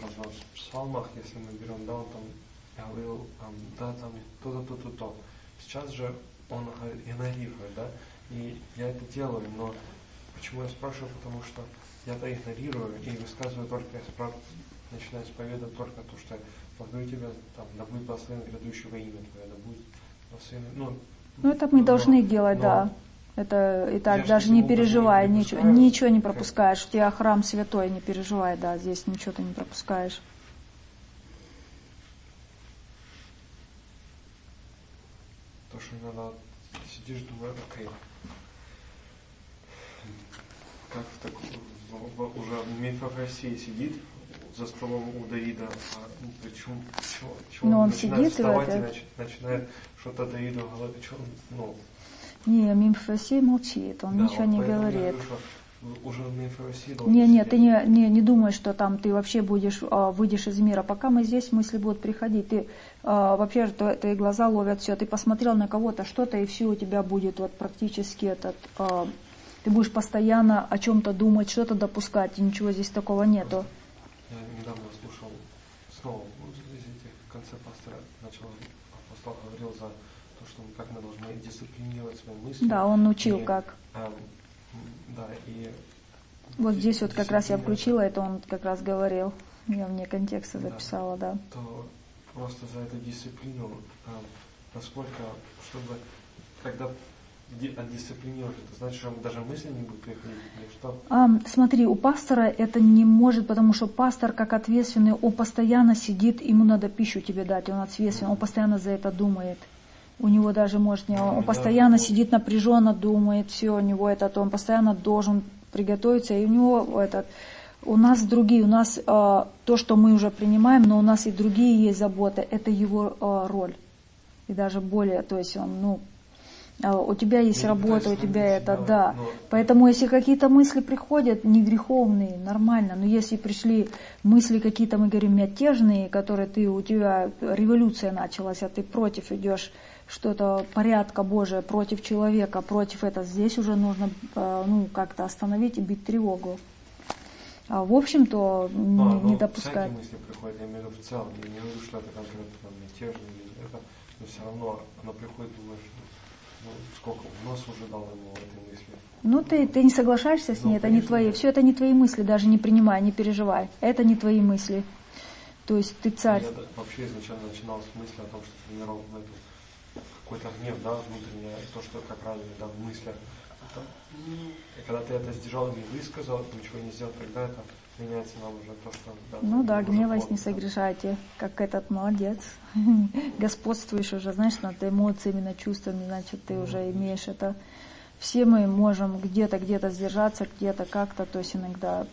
[SPEAKER 4] в псалмах, если мы берем, да, он там говорил, да, там то-то, то-то, то. Сейчас же он игнорирует, да, и я это делаю, но почему я спрашиваю, потому что я-то игнорирую и высказываю только, я справ... начинаю исповедовать только то, что я благодарю тебя, там, да будет благословен грядущего имя твое, да будет благословен, ну,
[SPEAKER 1] ну это мы но, должны делать, но, да. Это и так, даже не переживай, не ничего, ничего не пропускаешь. У тебя храм святой, не переживай, да, здесь ничего ты не пропускаешь.
[SPEAKER 4] То, что иногда сидишь, думаешь, окей, как в таком, уже в России сидит за столом у Давида, а, ну, причем, чего, чего
[SPEAKER 1] но он
[SPEAKER 4] начинает
[SPEAKER 1] сидит
[SPEAKER 4] вставать
[SPEAKER 1] и,
[SPEAKER 4] и нач, начинает что-то Давиду говорить, что, ну,
[SPEAKER 1] не, Мимфосей молчит, он
[SPEAKER 4] да,
[SPEAKER 1] ничего
[SPEAKER 4] он
[SPEAKER 1] не
[SPEAKER 4] говорит.
[SPEAKER 1] говорит.
[SPEAKER 4] Говорю, уже на инфо-России.
[SPEAKER 1] Не, не, ты не, не, не думай, что там ты вообще будешь, выйдешь из мира. Пока мы здесь, мысли будут приходить. Ты вообще, твои глаза ловят все. Ты посмотрел на кого-то, что-то, и все у тебя будет вот практически этот... Ты будешь постоянно о чем-то думать, что-то допускать, и ничего здесь такого нету.
[SPEAKER 4] Я недавно слушал, снова извините, в конце пастора начал, апостол говорил за то, что как мы должны дисциплинировать свои мысли.
[SPEAKER 1] Да, он учил
[SPEAKER 4] и,
[SPEAKER 1] как.
[SPEAKER 4] Эм, да, и
[SPEAKER 1] вот здесь вот как раз я включила это, он как раз говорил. Я вне контекста записала, да.
[SPEAKER 4] да. То просто за эту дисциплину, эм, насколько, чтобы, когда отдисциплинируешь, это значит, что даже мысли не будут приходить, или что?
[SPEAKER 1] А, смотри, у пастора это не может, потому что пастор, как ответственный, он постоянно сидит, ему надо пищу тебе дать, он ответственный, он постоянно за это думает. У него даже может не, он постоянно сидит напряженно, думает, все, у него этот, он постоянно должен приготовиться, и у него этот, у нас другие, у нас а, то, что мы уже принимаем, но у нас и другие есть заботы, это его а, роль, и даже более, то есть он, ну, у тебя есть
[SPEAKER 4] ну,
[SPEAKER 1] работа, у тебя это,
[SPEAKER 4] да.
[SPEAKER 1] да.
[SPEAKER 4] Но...
[SPEAKER 1] Поэтому если какие-то мысли приходят, не греховные, нормально, но если пришли мысли какие-то, мы говорим, мятежные, которые ты, у тебя революция началась, а ты против идешь, что-то порядка Божия, против человека, против этого, здесь уже нужно ну, как-то остановить и бить тревогу. А в общем-то,
[SPEAKER 4] а,
[SPEAKER 1] не, не допускать.
[SPEAKER 4] Всякие мысли приходят, я имею в виду в целом, я не говорю, что это конкретно мятежное, это, но все равно оно приходит, думаешь, ну, сколько в нос уже дал ему этой мысли.
[SPEAKER 1] Ну, ты, ты не соглашаешься с ней, ну, это не твои, все это не твои мысли, даже не принимай, не переживай. Это не твои мысли. То есть ты царь.
[SPEAKER 4] Я вообще изначально начинал с мысли о том, что тренировал в эту какой-то гнев, да, внутренний, то, что как ранее, да, в мыслях. Это, и когда ты это сдержал, не высказал, ничего не сделал, тогда это меняется нам уже то, что... Да,
[SPEAKER 1] ну да, гневаясь не согрешайте, как этот молодец. Господствуешь уже, знаешь, над эмоциями, над чувствами, значит, ты уже имеешь это. Все мы можем где-то, где-то сдержаться, где-то как-то, то есть иногда,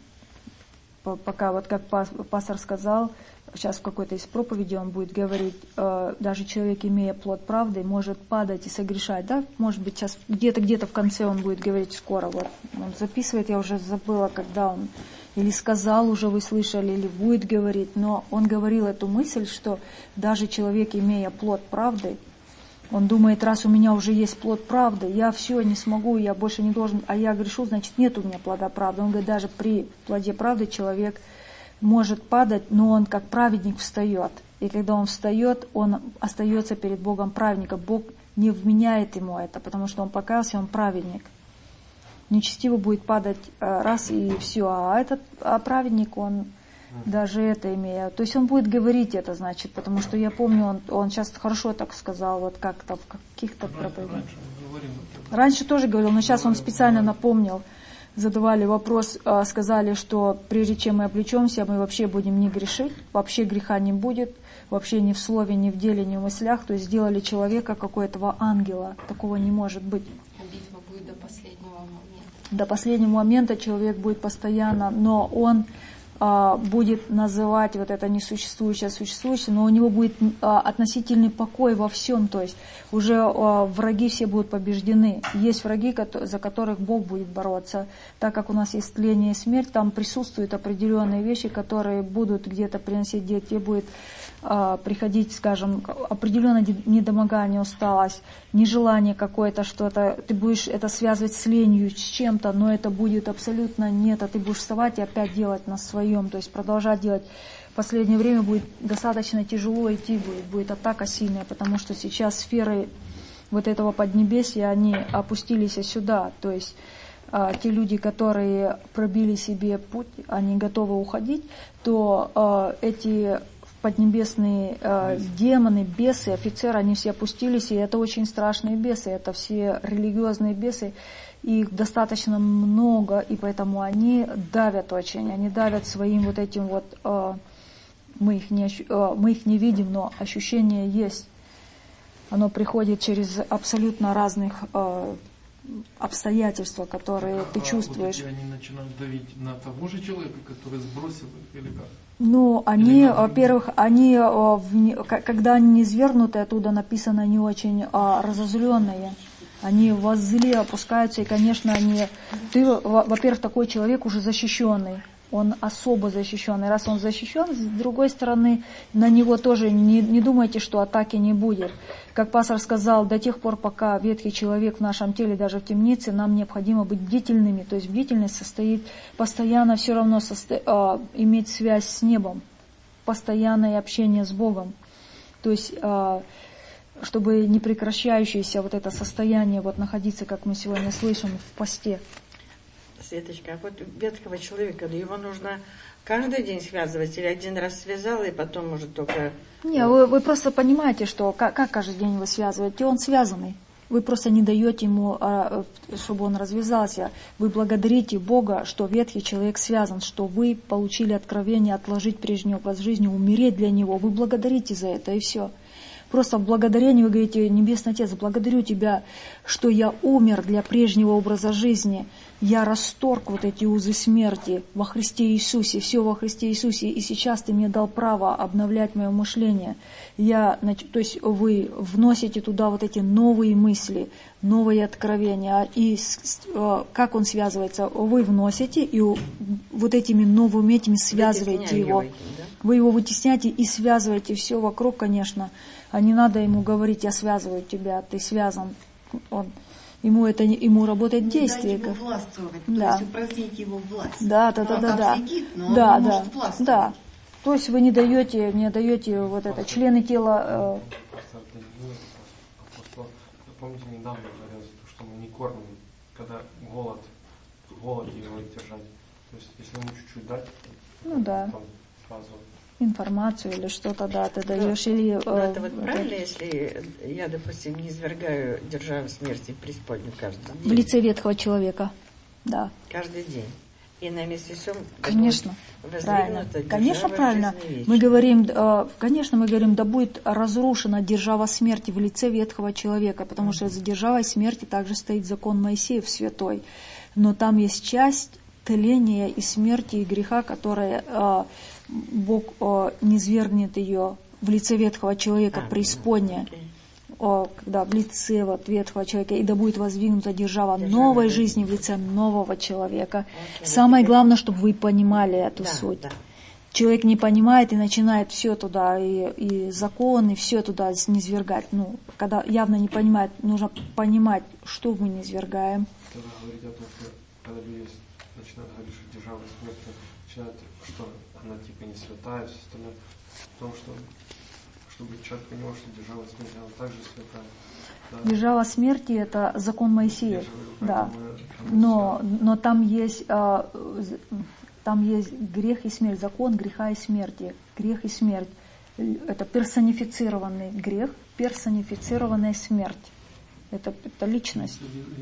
[SPEAKER 1] пока, вот как пастор сказал, сейчас в какой-то из проповедей он будет говорить, даже человек, имея плод правды, может падать и согрешать, да, может быть, сейчас где-то, где-то в конце он будет говорить скоро, вот, он записывает, я уже забыла, когда он или сказал, уже вы слышали, или будет говорить, но он говорил эту мысль, что даже человек, имея плод правды, он думает, раз у меня уже есть плод правды, я все, не смогу, я больше не должен, а я грешу, значит, нет у меня плода правды. Он говорит, даже при плоде правды человек может падать, но он как праведник встает. И когда он встает, он остается перед Богом праведником. Бог не вменяет ему это, потому что он покаялся, он праведник. Нечестиво будет падать раз и все, а этот а праведник, он даже это имея. То есть он будет говорить это, значит, потому что я помню, он, он сейчас хорошо так сказал, вот как-то в каких-то проповедях. Раньше тоже говорил, но сейчас он специально напомнил. Задавали вопрос, сказали, что прежде чем мы облечемся, мы вообще будем не грешить, вообще греха не будет, вообще ни в слове, ни в деле, ни в мыслях. То есть сделали человека какого-то ангела. Такого не может быть.
[SPEAKER 3] Битва будет до последнего момента.
[SPEAKER 1] До последнего момента человек будет постоянно, но он а, будет называть вот это несуществующее существующее, но у него будет а, относительный покой во всем, то есть уже а, враги все будут побеждены. Есть враги, за которых Бог будет бороться. Так как у нас есть тление и смерть, там присутствуют определенные вещи, которые будут где-то приносить, где будет а, приходить, скажем, определенное недомогание, усталость, нежелание какое-то что-то. Ты будешь это связывать с ленью, с чем-то, но это будет абсолютно нет, а ты будешь вставать и опять делать на своем, то есть продолжать делать. В последнее время будет достаточно тяжело идти, будет, будет атака сильная, потому что сейчас сферы вот этого поднебесья, они опустились сюда, то есть а, те люди, которые пробили себе путь, они готовы уходить, то а, эти поднебесные э, демоны, бесы, офицеры, они все опустились, и это очень страшные бесы, это все религиозные бесы, их достаточно много, и поэтому они давят очень, они давят своим вот этим вот, э, мы, их не, э, мы их не видим, но ощущение есть, оно приходит через абсолютно разных э, обстоятельства, которые ты чувствуешь.
[SPEAKER 5] Вот они начинают давить на того же человека, который сбросил их, или как?
[SPEAKER 1] Ну, они, во-первых, они, когда они низвергнуты, оттуда написано, они очень разозленные, Они воззли, опускаются, и, конечно, они... Ты, во-первых, такой человек уже защищенный. Он особо защищенный. Раз он защищен, с другой стороны, на него тоже не, не думайте, что атаки не будет. Как пастор сказал, до тех пор, пока ветхий человек в нашем теле, даже в темнице, нам необходимо быть бдительными. То есть бдительность состоит постоянно все равно состо... э, иметь связь с небом, постоянное общение с Богом. То есть, э, чтобы не прекращающееся вот это состояние вот находиться, как мы сегодня слышим, в посте.
[SPEAKER 2] Светочка, а вот ветхого человека, его нужно каждый день связывать или один раз связал и потом уже только...
[SPEAKER 1] Не, вы, вы просто понимаете, что как, как каждый день вы связываете, он связанный. Вы просто не даете ему, чтобы он развязался. Вы благодарите Бога, что ветхий человек связан, что вы получили откровение отложить прежний образ жизни, умереть для него. Вы благодарите за это, и все. Просто в благодарении вы говорите: Небесный Отец, благодарю Тебя, что я умер для прежнего образа жизни. Я расторг вот эти узы смерти во Христе Иисусе, все во Христе Иисусе, и сейчас Ты мне дал право обновлять мое мышление. Я, то есть вы вносите туда вот эти новые мысли, новые откровения. И как он связывается? Вы вносите, и вот этими новыми этими связываете его. его. Вы его вытесняете и связываете все вокруг, конечно. А не надо ему говорить: я связываю тебя, ты связан. Он, ему это ему работает действие.
[SPEAKER 9] Не дать ему властвовать,
[SPEAKER 1] да.
[SPEAKER 9] То есть упразднить его власть.
[SPEAKER 1] Да, да, да, да, да.
[SPEAKER 9] Сидит, но
[SPEAKER 1] да,
[SPEAKER 9] он
[SPEAKER 1] да,
[SPEAKER 9] может властвовать.
[SPEAKER 1] да. То есть вы не даете, не даете вот это члены тела.
[SPEAKER 4] Э... Помните, недавно говорилось, что мы не кормим, когда голод, голод его держать. То есть если ему чуть-чуть дать,
[SPEAKER 1] ну да.
[SPEAKER 4] Там сразу
[SPEAKER 1] информацию или что-то, да, ты даешь, да. Или...
[SPEAKER 2] Ну, это вот правильно, если я, допустим, не извергаю державу смерти в преисподнюю каждый день?
[SPEAKER 1] В лице ветхого человека, да.
[SPEAKER 2] Каждый день. И на месте всем...
[SPEAKER 1] Конечно, правильно. Конечно, правильно. Мы говорим, конечно, мы говорим, да будет разрушена держава смерти в лице ветхого человека, потому что за державой смерти также стоит закон Моисеев святой. Но там есть часть тления и смерти и греха, которая... Бог о, не свергнет ее в лице ветхого человека, а, преисподняя, о, когда в лице вот, ветхого человека, и да будет воздвигнута держава, держава новой жизни в лице нового человека. Okay, Самое okay. главное, чтобы вы понимали эту да, суть. Да. Человек не понимает и начинает все туда, и, и закон, и все туда низвергать. Ну, когда явно не понимает, нужно понимать, что мы низвергаем.
[SPEAKER 4] Когда говорите о том, что когда люди начинают говорить, что держава смерти, начинают, что она типа не святая, все остальное, в том, что чтобы человек понимал, что держава смерти, она также святая. Да?
[SPEAKER 1] Держава смерти — это закон Моисеев, да. Но, но там есть, там есть грех и смерть, закон греха и смерти. Грех и смерть — это персонифицированный грех, персонифицированная смерть. Это, это личность.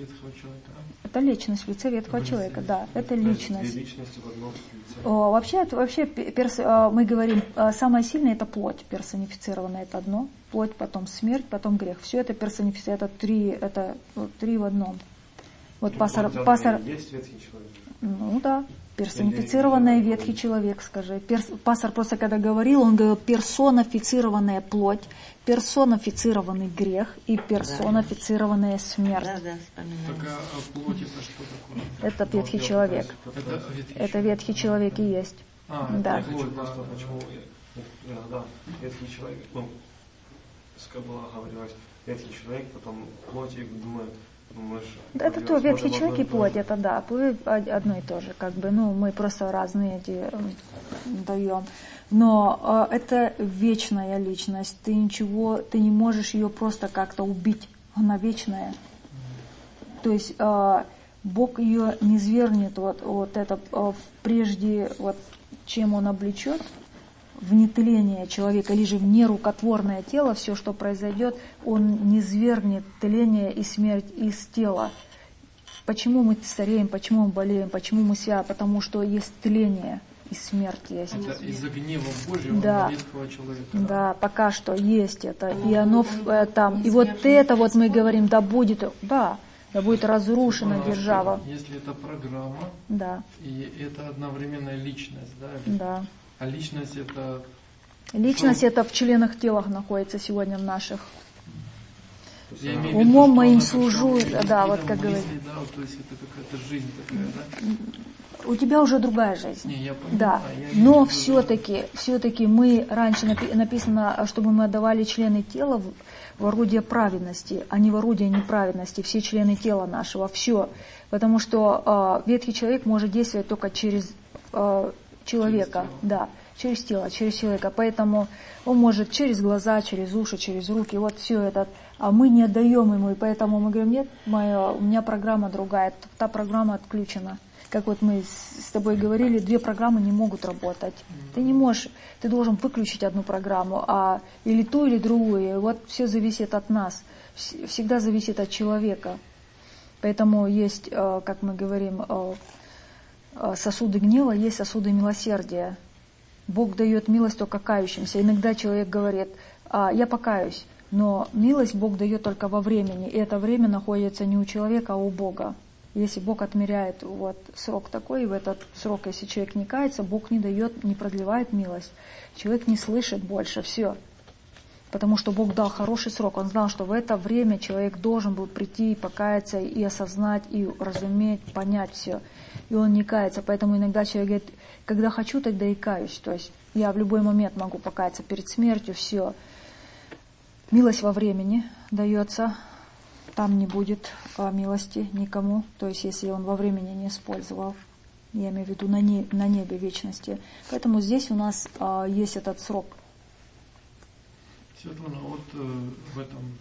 [SPEAKER 1] Это личность в лице ветхого в человека, да. Это личность.
[SPEAKER 4] Две личности в одном лице.
[SPEAKER 1] О, вообще, вообще перс, мы говорим, самое сильное — это плоть персонифицированная, это одно. Плоть, потом смерть, потом грех. Все это персонифицировано, это три, это три в одном. Вот пастор, пастор.
[SPEAKER 4] Есть ветхий человек?
[SPEAKER 1] Ну да. Персонифицированный ветхий человек, скажи. Перс, пастор просто когда говорил, он говорил персонифицированная плоть, персонифицированный грех и персонифицированная смерть.
[SPEAKER 2] Да, да,
[SPEAKER 5] так, а плоть это что такое?
[SPEAKER 1] Это ветхий человек.
[SPEAKER 5] Это ветхий,
[SPEAKER 1] это ветхий человек и есть.
[SPEAKER 5] А,
[SPEAKER 1] да.
[SPEAKER 4] Плоть, просто почему иногда ветхий человек, ну, как было говорилось, ветхий человек, потом плоть, и думают,
[SPEAKER 1] да, это то, ветхий человек и плоть, это да, одно и то же, как бы, ну, мы просто разные эти даем. Но э, это вечная личность, ты ничего, ты не можешь ее просто как-то убить, она вечная. То есть э, Бог ее не свергнет, вот, вот это, э, прежде, вот, чем Он облечет, в нетление человека, или же в нерукотворное тело, все, что произойдет, он не свергнет тление и смерть из тела. Почему мы стареем, почему мы болеем, почему мы свят? Потому что есть тление и смерть есть.
[SPEAKER 5] Это из-за гнева Божьего
[SPEAKER 1] да.
[SPEAKER 5] на ветхого человека.
[SPEAKER 1] Да, пока что есть это. И оно э, там. И вот это вот мы говорим, да будет, да, да будет разрушена
[SPEAKER 5] а,
[SPEAKER 1] держава.
[SPEAKER 5] Если это программа,
[SPEAKER 1] да.
[SPEAKER 5] и это одновременная личность, да?
[SPEAKER 1] Да.
[SPEAKER 5] А личность это...
[SPEAKER 1] Личность что? Это в членах телах находится сегодня в наших. Умом моим служу, да, вот как говорит.
[SPEAKER 5] Да, вот, то есть это какая-то жизнь такая, да?
[SPEAKER 1] У тебя уже другая жизнь.
[SPEAKER 5] Не, я понимаю,
[SPEAKER 1] да,
[SPEAKER 5] я
[SPEAKER 1] но все-таки, все-таки мы раньше напи- написано, чтобы мы отдавали члены тела в, в орудие праведности, а не в орудие неправедности, все члены тела нашего, все. Потому что э, ветхий человек может действовать только через э, человека, через да, через тело, через человека. Поэтому он может через глаза, через уши, через руки, вот все это. А мы не отдаем ему, и поэтому мы говорим, нет, моя, у меня программа другая, та программа отключена. Как вот мы с тобой говорили, две программы не могут работать. Ты не можешь, ты должен выключить одну программу, а или ту, или другую. И вот все зависит от нас, всегда зависит от человека. Поэтому есть, как мы говорим, сосуды гнева, есть сосуды милосердия. Бог дает милость только кающимся. Иногда человек говорит, я покаюсь, но милость Бог дает только во времени. И это время находится не у человека, а у Бога. Если Бог отмеряет вот срок такой, и в этот срок, если человек не кается, Бог не дает, не продлевает милость. Человек не слышит больше, все. Потому что Бог дал хороший срок. Он знал, что в это время человек должен был прийти и покаяться, и осознать, и разуметь, понять все. И он не кается. Поэтому иногда человек говорит, когда хочу, тогда и каюсь. То есть я в любой момент могу покаяться перед смертью, все. Милость во времени дается. Там не будет а, милости никому, то есть если он во времени не использовал, я имею в виду на, не, на небе вечности. Поэтому здесь у нас а, есть этот срок.
[SPEAKER 5] Светлана, вот э, в этом,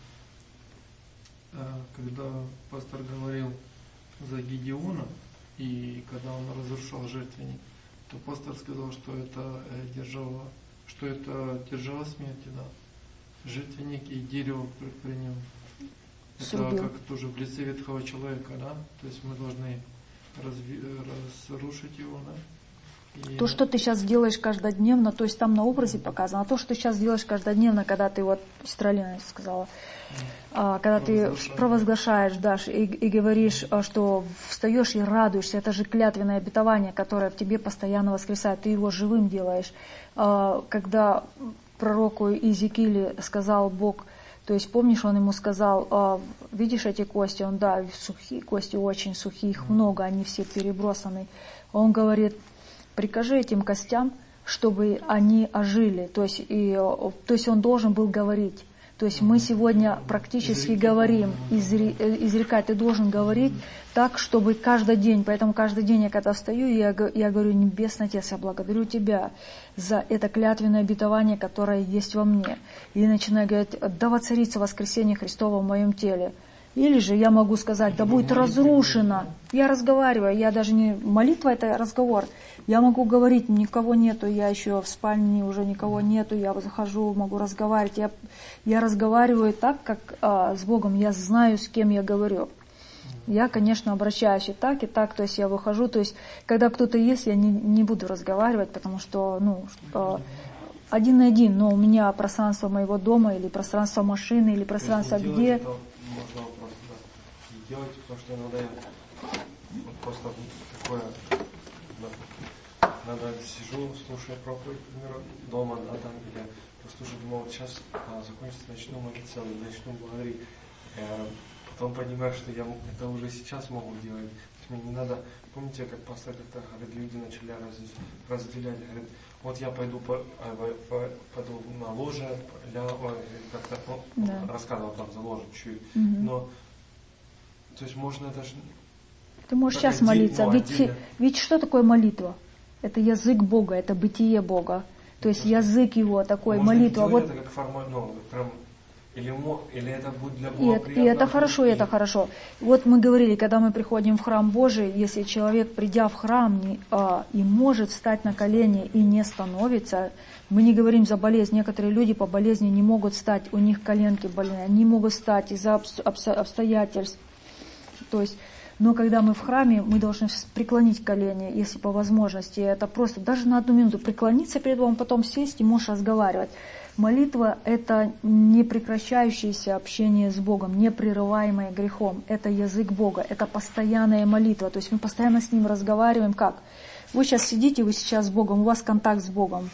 [SPEAKER 5] э, когда пастор говорил за Гедеона, и когда он разрушал жертвенник, то пастор сказал, что это э, держало, что это держало смерти, да, жертвенник и дерево при, при нем. Это
[SPEAKER 1] Срубил.
[SPEAKER 5] как тоже в лице ветхого человека, да? То есть мы должны разви- разрушить его, да? И...
[SPEAKER 1] То, что ты сейчас делаешь каждодневно, то есть там на образе показано, а то, что ты сейчас делаешь каждодневно, когда ты, вот Сестралина сказала, а, когда ты провозглашаешь, дашь и, и говоришь, что встаешь и радуешься, это же клятвенное обетование, которое в тебе постоянно воскресает, ты его живым делаешь. А, когда пророку Иезекииле сказал Бог, то есть, помнишь, он ему сказал, а, видишь эти кости? Он, да, сухие, кости очень сухие, их много, они все перебросаны. Он говорит, прикажи этим костям, чтобы они ожили. То есть, и, то есть он должен был говорить. То есть мы сегодня практически говорим, изрекать, ты должен говорить так, чтобы каждый день, поэтому каждый день я когда встаю, я, я говорю, Небесный Отец, я благодарю Тебя за это клятвенное обетование, которое есть во мне. И начинаю говорить, да воцарится воскресение Христово в моем теле. Или же я могу сказать, да будет разрушено. Я разговариваю, я даже не... Молитва — это разговор. Я могу говорить, никого нету, я еще в спальне, уже никого нету, я захожу, могу разговаривать. Я, я разговариваю так, как а, с Богом, я знаю, с кем я говорю. Я, конечно, обращаюсь и так, и так, то есть я выхожу, то есть когда кто-то есть, я не, не буду разговаривать, потому что, ну, а, один на один, но у меня пространство моего дома, или пространство машины, или пространство где...
[SPEAKER 4] Можно вопрос, да, не делать, потому что иногда я вот просто такое, да, иногда сижу, слушаю проповедь, например, дома, да, там, или просто уже думал, вот сейчас а, закончится, начну молиться, начну благодарить, а, потом понимаю, что я это уже сейчас могу делать, то есть мне не надо, помните, как пастор как-то, говорит, люди начали раз, разделять, говорит, вот я пойду, по, по, пойду на ложе, ля, как-то ну, да. рассказывал там за ложе чуть, угу. но то есть можно даже...
[SPEAKER 1] Ты можешь сейчас отдель, молиться, ну, ведь, ведь что такое молитва? Это язык Бога, это бытие Бога, то есть это язык Его такой,
[SPEAKER 4] можно
[SPEAKER 1] молитва. Вот...
[SPEAKER 4] это как форма, ну, прям... Или, или это будет для Бога
[SPEAKER 1] и, это, и это хорошо, и это хорошо. Вот мы говорили, когда мы приходим в храм Божий, если человек, придя в храм, не, а, и может встать на колени и не становится, мы не говорим за болезнь. Некоторые люди по болезни не могут встать, у них коленки больные, они могут встать из-за обстоятельств. То есть, но когда мы в храме, мы должны преклонить колени, если по возможности. Это просто даже на одну минуту преклониться перед Богом, потом сесть и можешь разговаривать. Молитва – это непрекращающееся общение с Богом, непрерываемое грехом. Это язык Бога, это постоянная молитва. То есть мы постоянно с Ним разговариваем. Как? Вы сейчас сидите, вы сейчас с Богом, у вас контакт с Богом.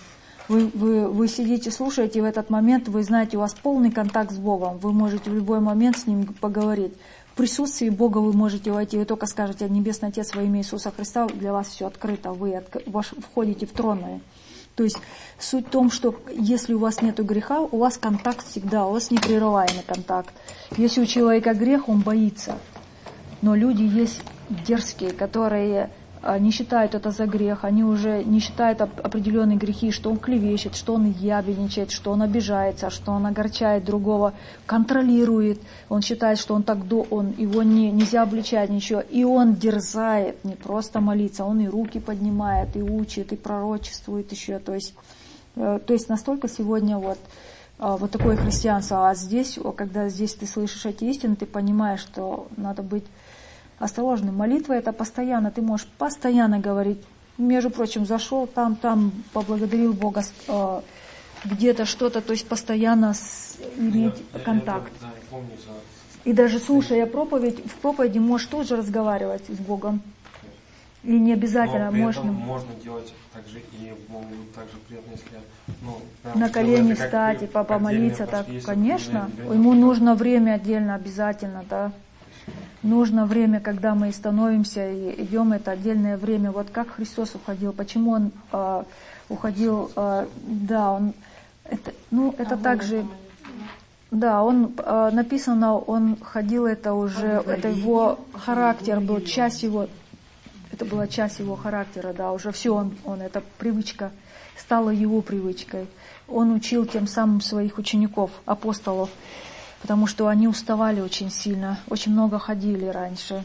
[SPEAKER 1] Вы, вы, вы сидите, слушаете, и в этот момент вы знаете, у вас полный контакт с Богом. Вы можете в любой момент с Ним поговорить. В присутствии Бога вы можете войти. Вы только скажете: Небесный Отец, во имя Иисуса Христа, для вас все открыто. Вы отк... входите в тронное. То есть суть в том, что если у вас нет греха, у вас контакт всегда, у вас непрерываемый контакт. Если у человека грех, он боится. Но люди есть дерзкие, которые не считают это за грех, они уже не считают определенные грехи, что он клевещет, что он ябедничает, что он обижается, что он огорчает другого, контролирует, он считает, что он так до, он, его не, нельзя обличать ничего, и он дерзает не просто молиться, он и руки поднимает, и учит, и пророчествует еще, то есть, то есть настолько сегодня вот, вот такое христианство, а здесь, когда здесь ты слышишь эти истины, ты понимаешь, что надо быть осторожным. Молитва — это постоянно, ты можешь постоянно говорить. Между прочим, зашел там, там, поблагодарил Бога, э, где-то что-то, то есть постоянно с, иметь я, контакт. Я, я, да, я помню, за... И даже слушая проповедь, в проповеди можешь тоже разговаривать с Богом. И не обязательно можно.
[SPEAKER 4] Можно делать также и также приятно, если ну,
[SPEAKER 1] на колени встать и помолиться, так, конечно. Ему нужно время отдельно, обязательно, да. Нужно время, когда мы становимся и идем, это отдельное время. Вот как Христос уходил, почему Он э, уходил, э, да, Он, это, ну, это также, да, Он, э, написано, Он ходил, это уже, это его характер был, часть его, это была часть его характера, да, уже все, он, он, это привычка, стала его привычкой. Он учил тем самым своих учеников, апостолов, потому что они уставали очень сильно, очень много ходили раньше.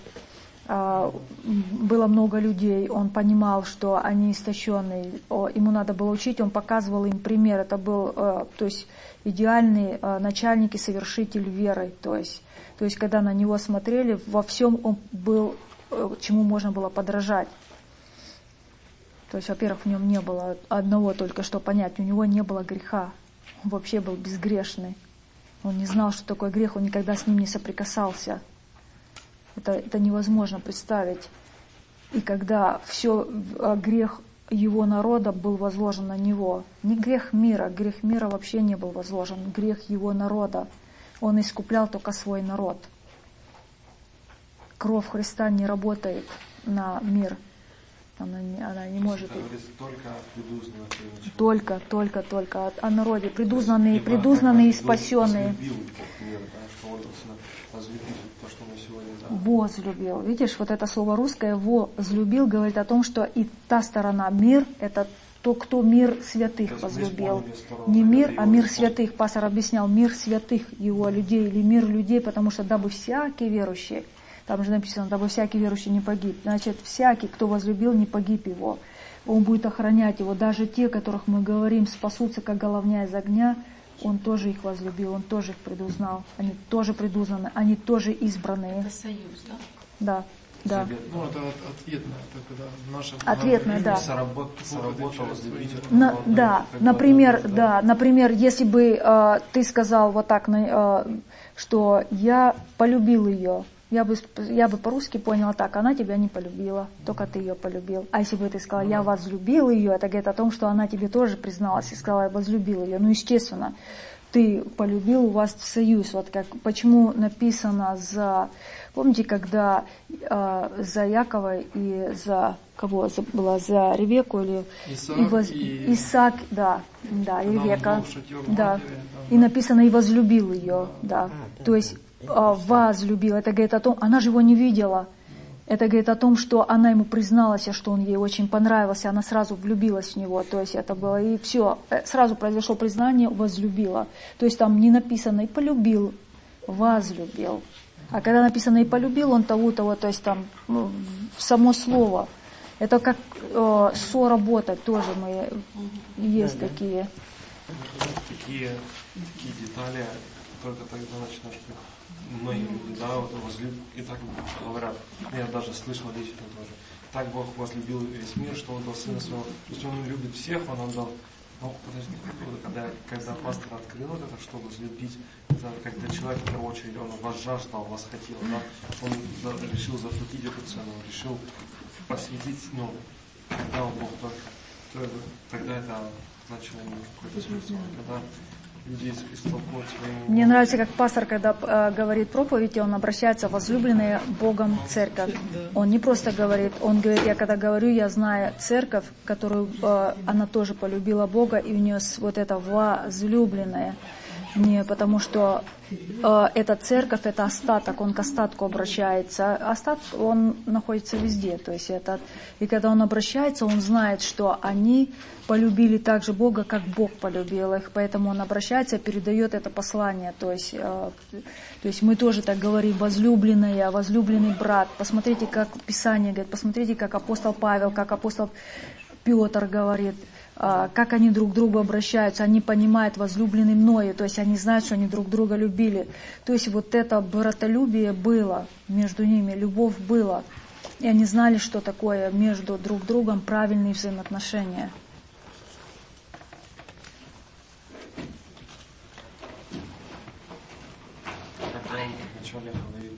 [SPEAKER 1] Было много людей, он понимал, что они истощенные, ему надо было учить, он показывал им пример. Это был, то есть, идеальный начальник и совершитель веры. То есть, то есть, когда на него смотрели, во всем он был, чему можно было подражать. То есть, во-первых, в нем не было одного только что понять, у него не было греха, он вообще был безгрешный. Он не знал, что такое грех, он никогда с ним не соприкасался. Это, это невозможно представить. И когда все, грех его народа был возложен на него, не грех мира, грех мира вообще не был возложен, грех его народа. Он искуплял только свой народ. Кровь Христа не работает на мир. Она не, она не может...
[SPEAKER 4] Только
[SPEAKER 1] Только, только, только о народе. Предузнанные, предузнанные и спасенные. Возлюбил. Видишь, вот это слово русское «возлюбил» говорит о том, что и та сторона, мир, это то, кто мир святых возлюбил. Не мир, а мир святых. Пастор объяснял, мир святых его людей, или мир людей, потому что дабы всякий верующий, там же написано, дабы всякий верующий не погиб. Значит, всякий, кто возлюбил, не погиб его. Он будет охранять его. Даже те, которых мы говорим, спасутся, как головня из огня, он тоже их возлюбил, он тоже их предузнал. Они тоже предузнаны, они тоже избранные.
[SPEAKER 3] Это союз, да?
[SPEAKER 1] Да, да.
[SPEAKER 5] Ну, это ответное, это когда наша...
[SPEAKER 1] Ответное, да.
[SPEAKER 4] Соработа, возлюбить.
[SPEAKER 1] На, да, например, да. да, например, если бы э, ты сказал вот так, э, что я полюбил ее, Я бы, я бы по-русски поняла так: она тебя не полюбила, только ты ее полюбил. А если бы ты сказала, я возлюбил ее, это говорит о том, что она тебе тоже призналась и сказала, я возлюбил ее. Ну, естественно, ты полюбил, у вас союз. Вот как, почему написано за... Помните, когда э, за Якова и за... Кого было? За Ревеку или...
[SPEAKER 5] Исаак,
[SPEAKER 1] и воз...
[SPEAKER 5] и...
[SPEAKER 1] Исаак, да, да, и Ревека. Да. И написано, и возлюбил ее, да. То есть возлюбил. Это говорит о том, она же его не видела. Это говорит о том, что она ему призналась, что он ей очень понравился, она сразу влюбилась в него. То есть это было, и все, сразу произошло признание, возлюбила. То есть там не написано и полюбил, возлюбил. А когда написано и полюбил, он того-того, то есть там ну, само слово. Это как э, соработать тоже мы, есть да, такие.
[SPEAKER 4] Такие, такие детали только тогда начинаешь. Многие люди, да, вот возлюб... и так говорят, я даже слышал лично тоже, так Бог возлюбил весь мир, что Он дал Сына Своего, то есть Он любит всех, Он отдал, ну, подожди, когда, когда пастор открыл вот это, что возлюбить, это когда человек, в первую очередь, он вас жаждал, вас хотел, да, он решил заплатить эту цену, решил посвятить, ну, когда Бог только, то, тогда это начали какой-то смысл. Когда люди истолкуют своими...
[SPEAKER 1] Мне нравится, как пастор, когда э, говорит проповедь, он обращается возлюбленная Богом церковь. Он не просто говорит, он говорит, я когда говорю, я знаю церковь, которую э, она тоже полюбила Бога, и у нее вот это возлюбленное. Не потому что э, эта церковь, это остаток, он к остатку обращается. Остаток, он находится везде. То есть это, и когда он обращается, он знает, что они полюбили так же Бога, как Бог полюбил их. Поэтому он обращается и передает это послание. То есть, э, то есть мы тоже так говорим, возлюбленная, возлюбленный брат. Посмотрите, как Писание говорит, посмотрите, как апостол Павел, как апостол Петр говорит. Как они друг к другу обращаются, они понимают возлюбленный мною, то есть они знают, что они друг друга любили. То есть вот это братолюбие было между ними, любовь была. И они знали, что такое между друг другом правильные взаимоотношения.
[SPEAKER 4] Как он вначале говорит,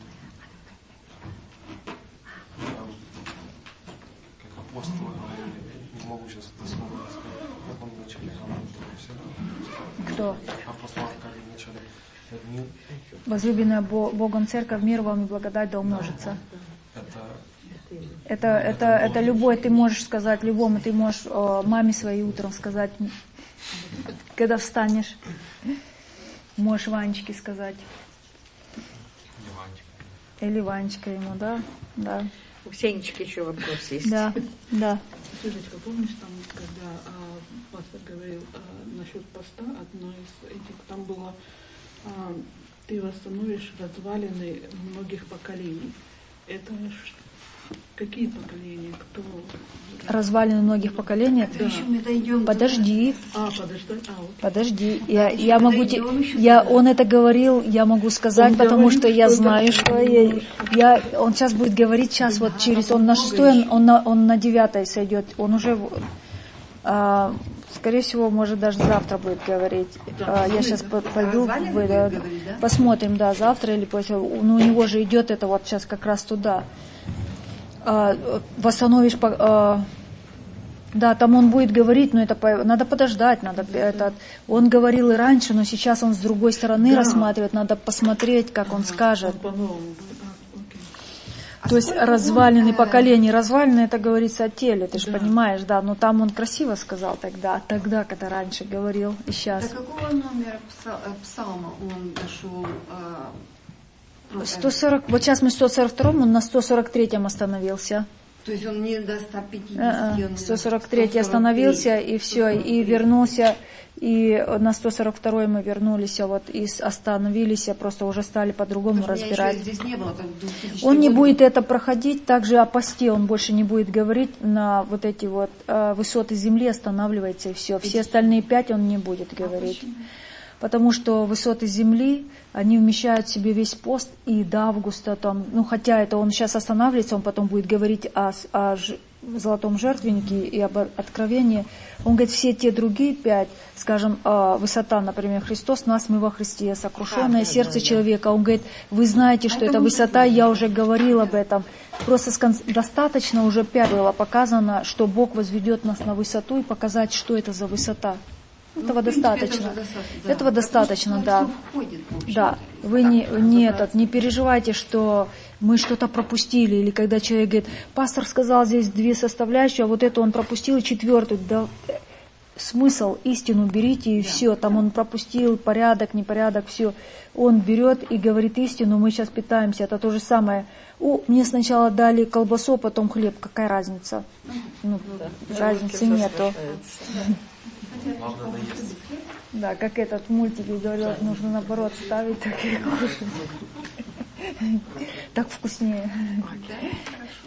[SPEAKER 4] как апостолы говорили, не могу сейчас дословно сказать, как он вначале говорил,
[SPEAKER 1] Кто?
[SPEAKER 4] апостол Аркадий вначале.
[SPEAKER 1] Возлюбленная Богом церковь, мир вам и благодать да умножится.
[SPEAKER 4] Это,
[SPEAKER 1] это, это, это любой, ты можешь сказать любому, ты можешь о, маме своей утром сказать, когда встанешь, можешь Ванечке сказать. Или Ванечка ему, да? Да.
[SPEAKER 2] У Сенечки еще вопрос есть.
[SPEAKER 1] Да, да.
[SPEAKER 6] Светочка, помнишь, там, когда а, пастор говорил а, насчет поста, одно из этих, там было, а, ты восстановишь развалины многих поколений. Это ш- какие поколения? Кто?
[SPEAKER 1] Развалины многих поколений.
[SPEAKER 6] Да.
[SPEAKER 1] Подожди.
[SPEAKER 6] А, подожди. А, вот.
[SPEAKER 1] Подожди. Я, я могу те, я, он это говорил, я могу сказать, он потому говорит, что я что знаю, что я, я, он сейчас будет говорить, сейчас вот через, он на шестой, он, он, на, он на девятой сойдет, он уже, а, скорее всего, может даже завтра будет говорить. Да, а, я сейчас по, пойду, вы, да, говорить, да? Посмотрим, да, завтра или после, ну у него же идет это вот сейчас как раз туда. А, восстановишь, а, да, там он будет говорить, но это надо подождать, надо это. Он говорил и раньше, но сейчас он с другой стороны да. рассматривает, надо посмотреть, как он ага, скажет. Он а, То есть развалины он... поколений, развалины это говорится о теле, ты же да. понимаешь, да, но там он красиво сказал тогда, тогда, когда раньше говорил и сейчас.
[SPEAKER 9] До какого номера псалма он дошел?
[SPEAKER 1] сто сорок, вот сейчас мы сто сорок втором, он на сто сорок третьем остановился.
[SPEAKER 9] То есть он не до ста пятидесяти?
[SPEAKER 1] Он сто сорок третий остановился, и все, и вернулся, и на сто сорок второй мы вернулись, вот, и остановились, просто уже стали по-другому разбирать.
[SPEAKER 9] Здесь не было,
[SPEAKER 1] он не будет это проходить, также о посте он больше не будет говорить, на вот эти вот высоты земли останавливается, и все. Все остальные пять он не будет говорить. Потому что высоты земли, они вмещают в себе весь пост, и до августа, там, ну хотя это он сейчас останавливается, он потом будет говорить о, о золотом жертвеннике и об откровении. Он говорит, все те другие пять, скажем, высота, например, Христос, нас мы во Христе, сокрушенное да, сердце да, да, человека. Он говорит, вы знаете, что а это высота, я уже говорил об этом. Просто достаточно уже пять было показано, что Бог возведет нас на высоту и показать, что это за высота. Этого ну, достаточно. Это да. Этого достаточно, да. Входит, да. Вы не, не, этот, не переживайте, что мы что-то пропустили. Или когда человек говорит, пастор сказал здесь две составляющие, а вот это он пропустил, и четвертую. Да, смысл, истину берите, и да. все. Там он пропустил порядок, непорядок, все. Он берет и говорит истину, мы сейчас питаемся. Это то же самое. О, мне сначала дали колбасу, потом хлеб. Какая разница? Ну, да. Разницы нету. Да, как этот в мультике говорил, нужно наоборот ставить, так и кушать. Так вкуснее.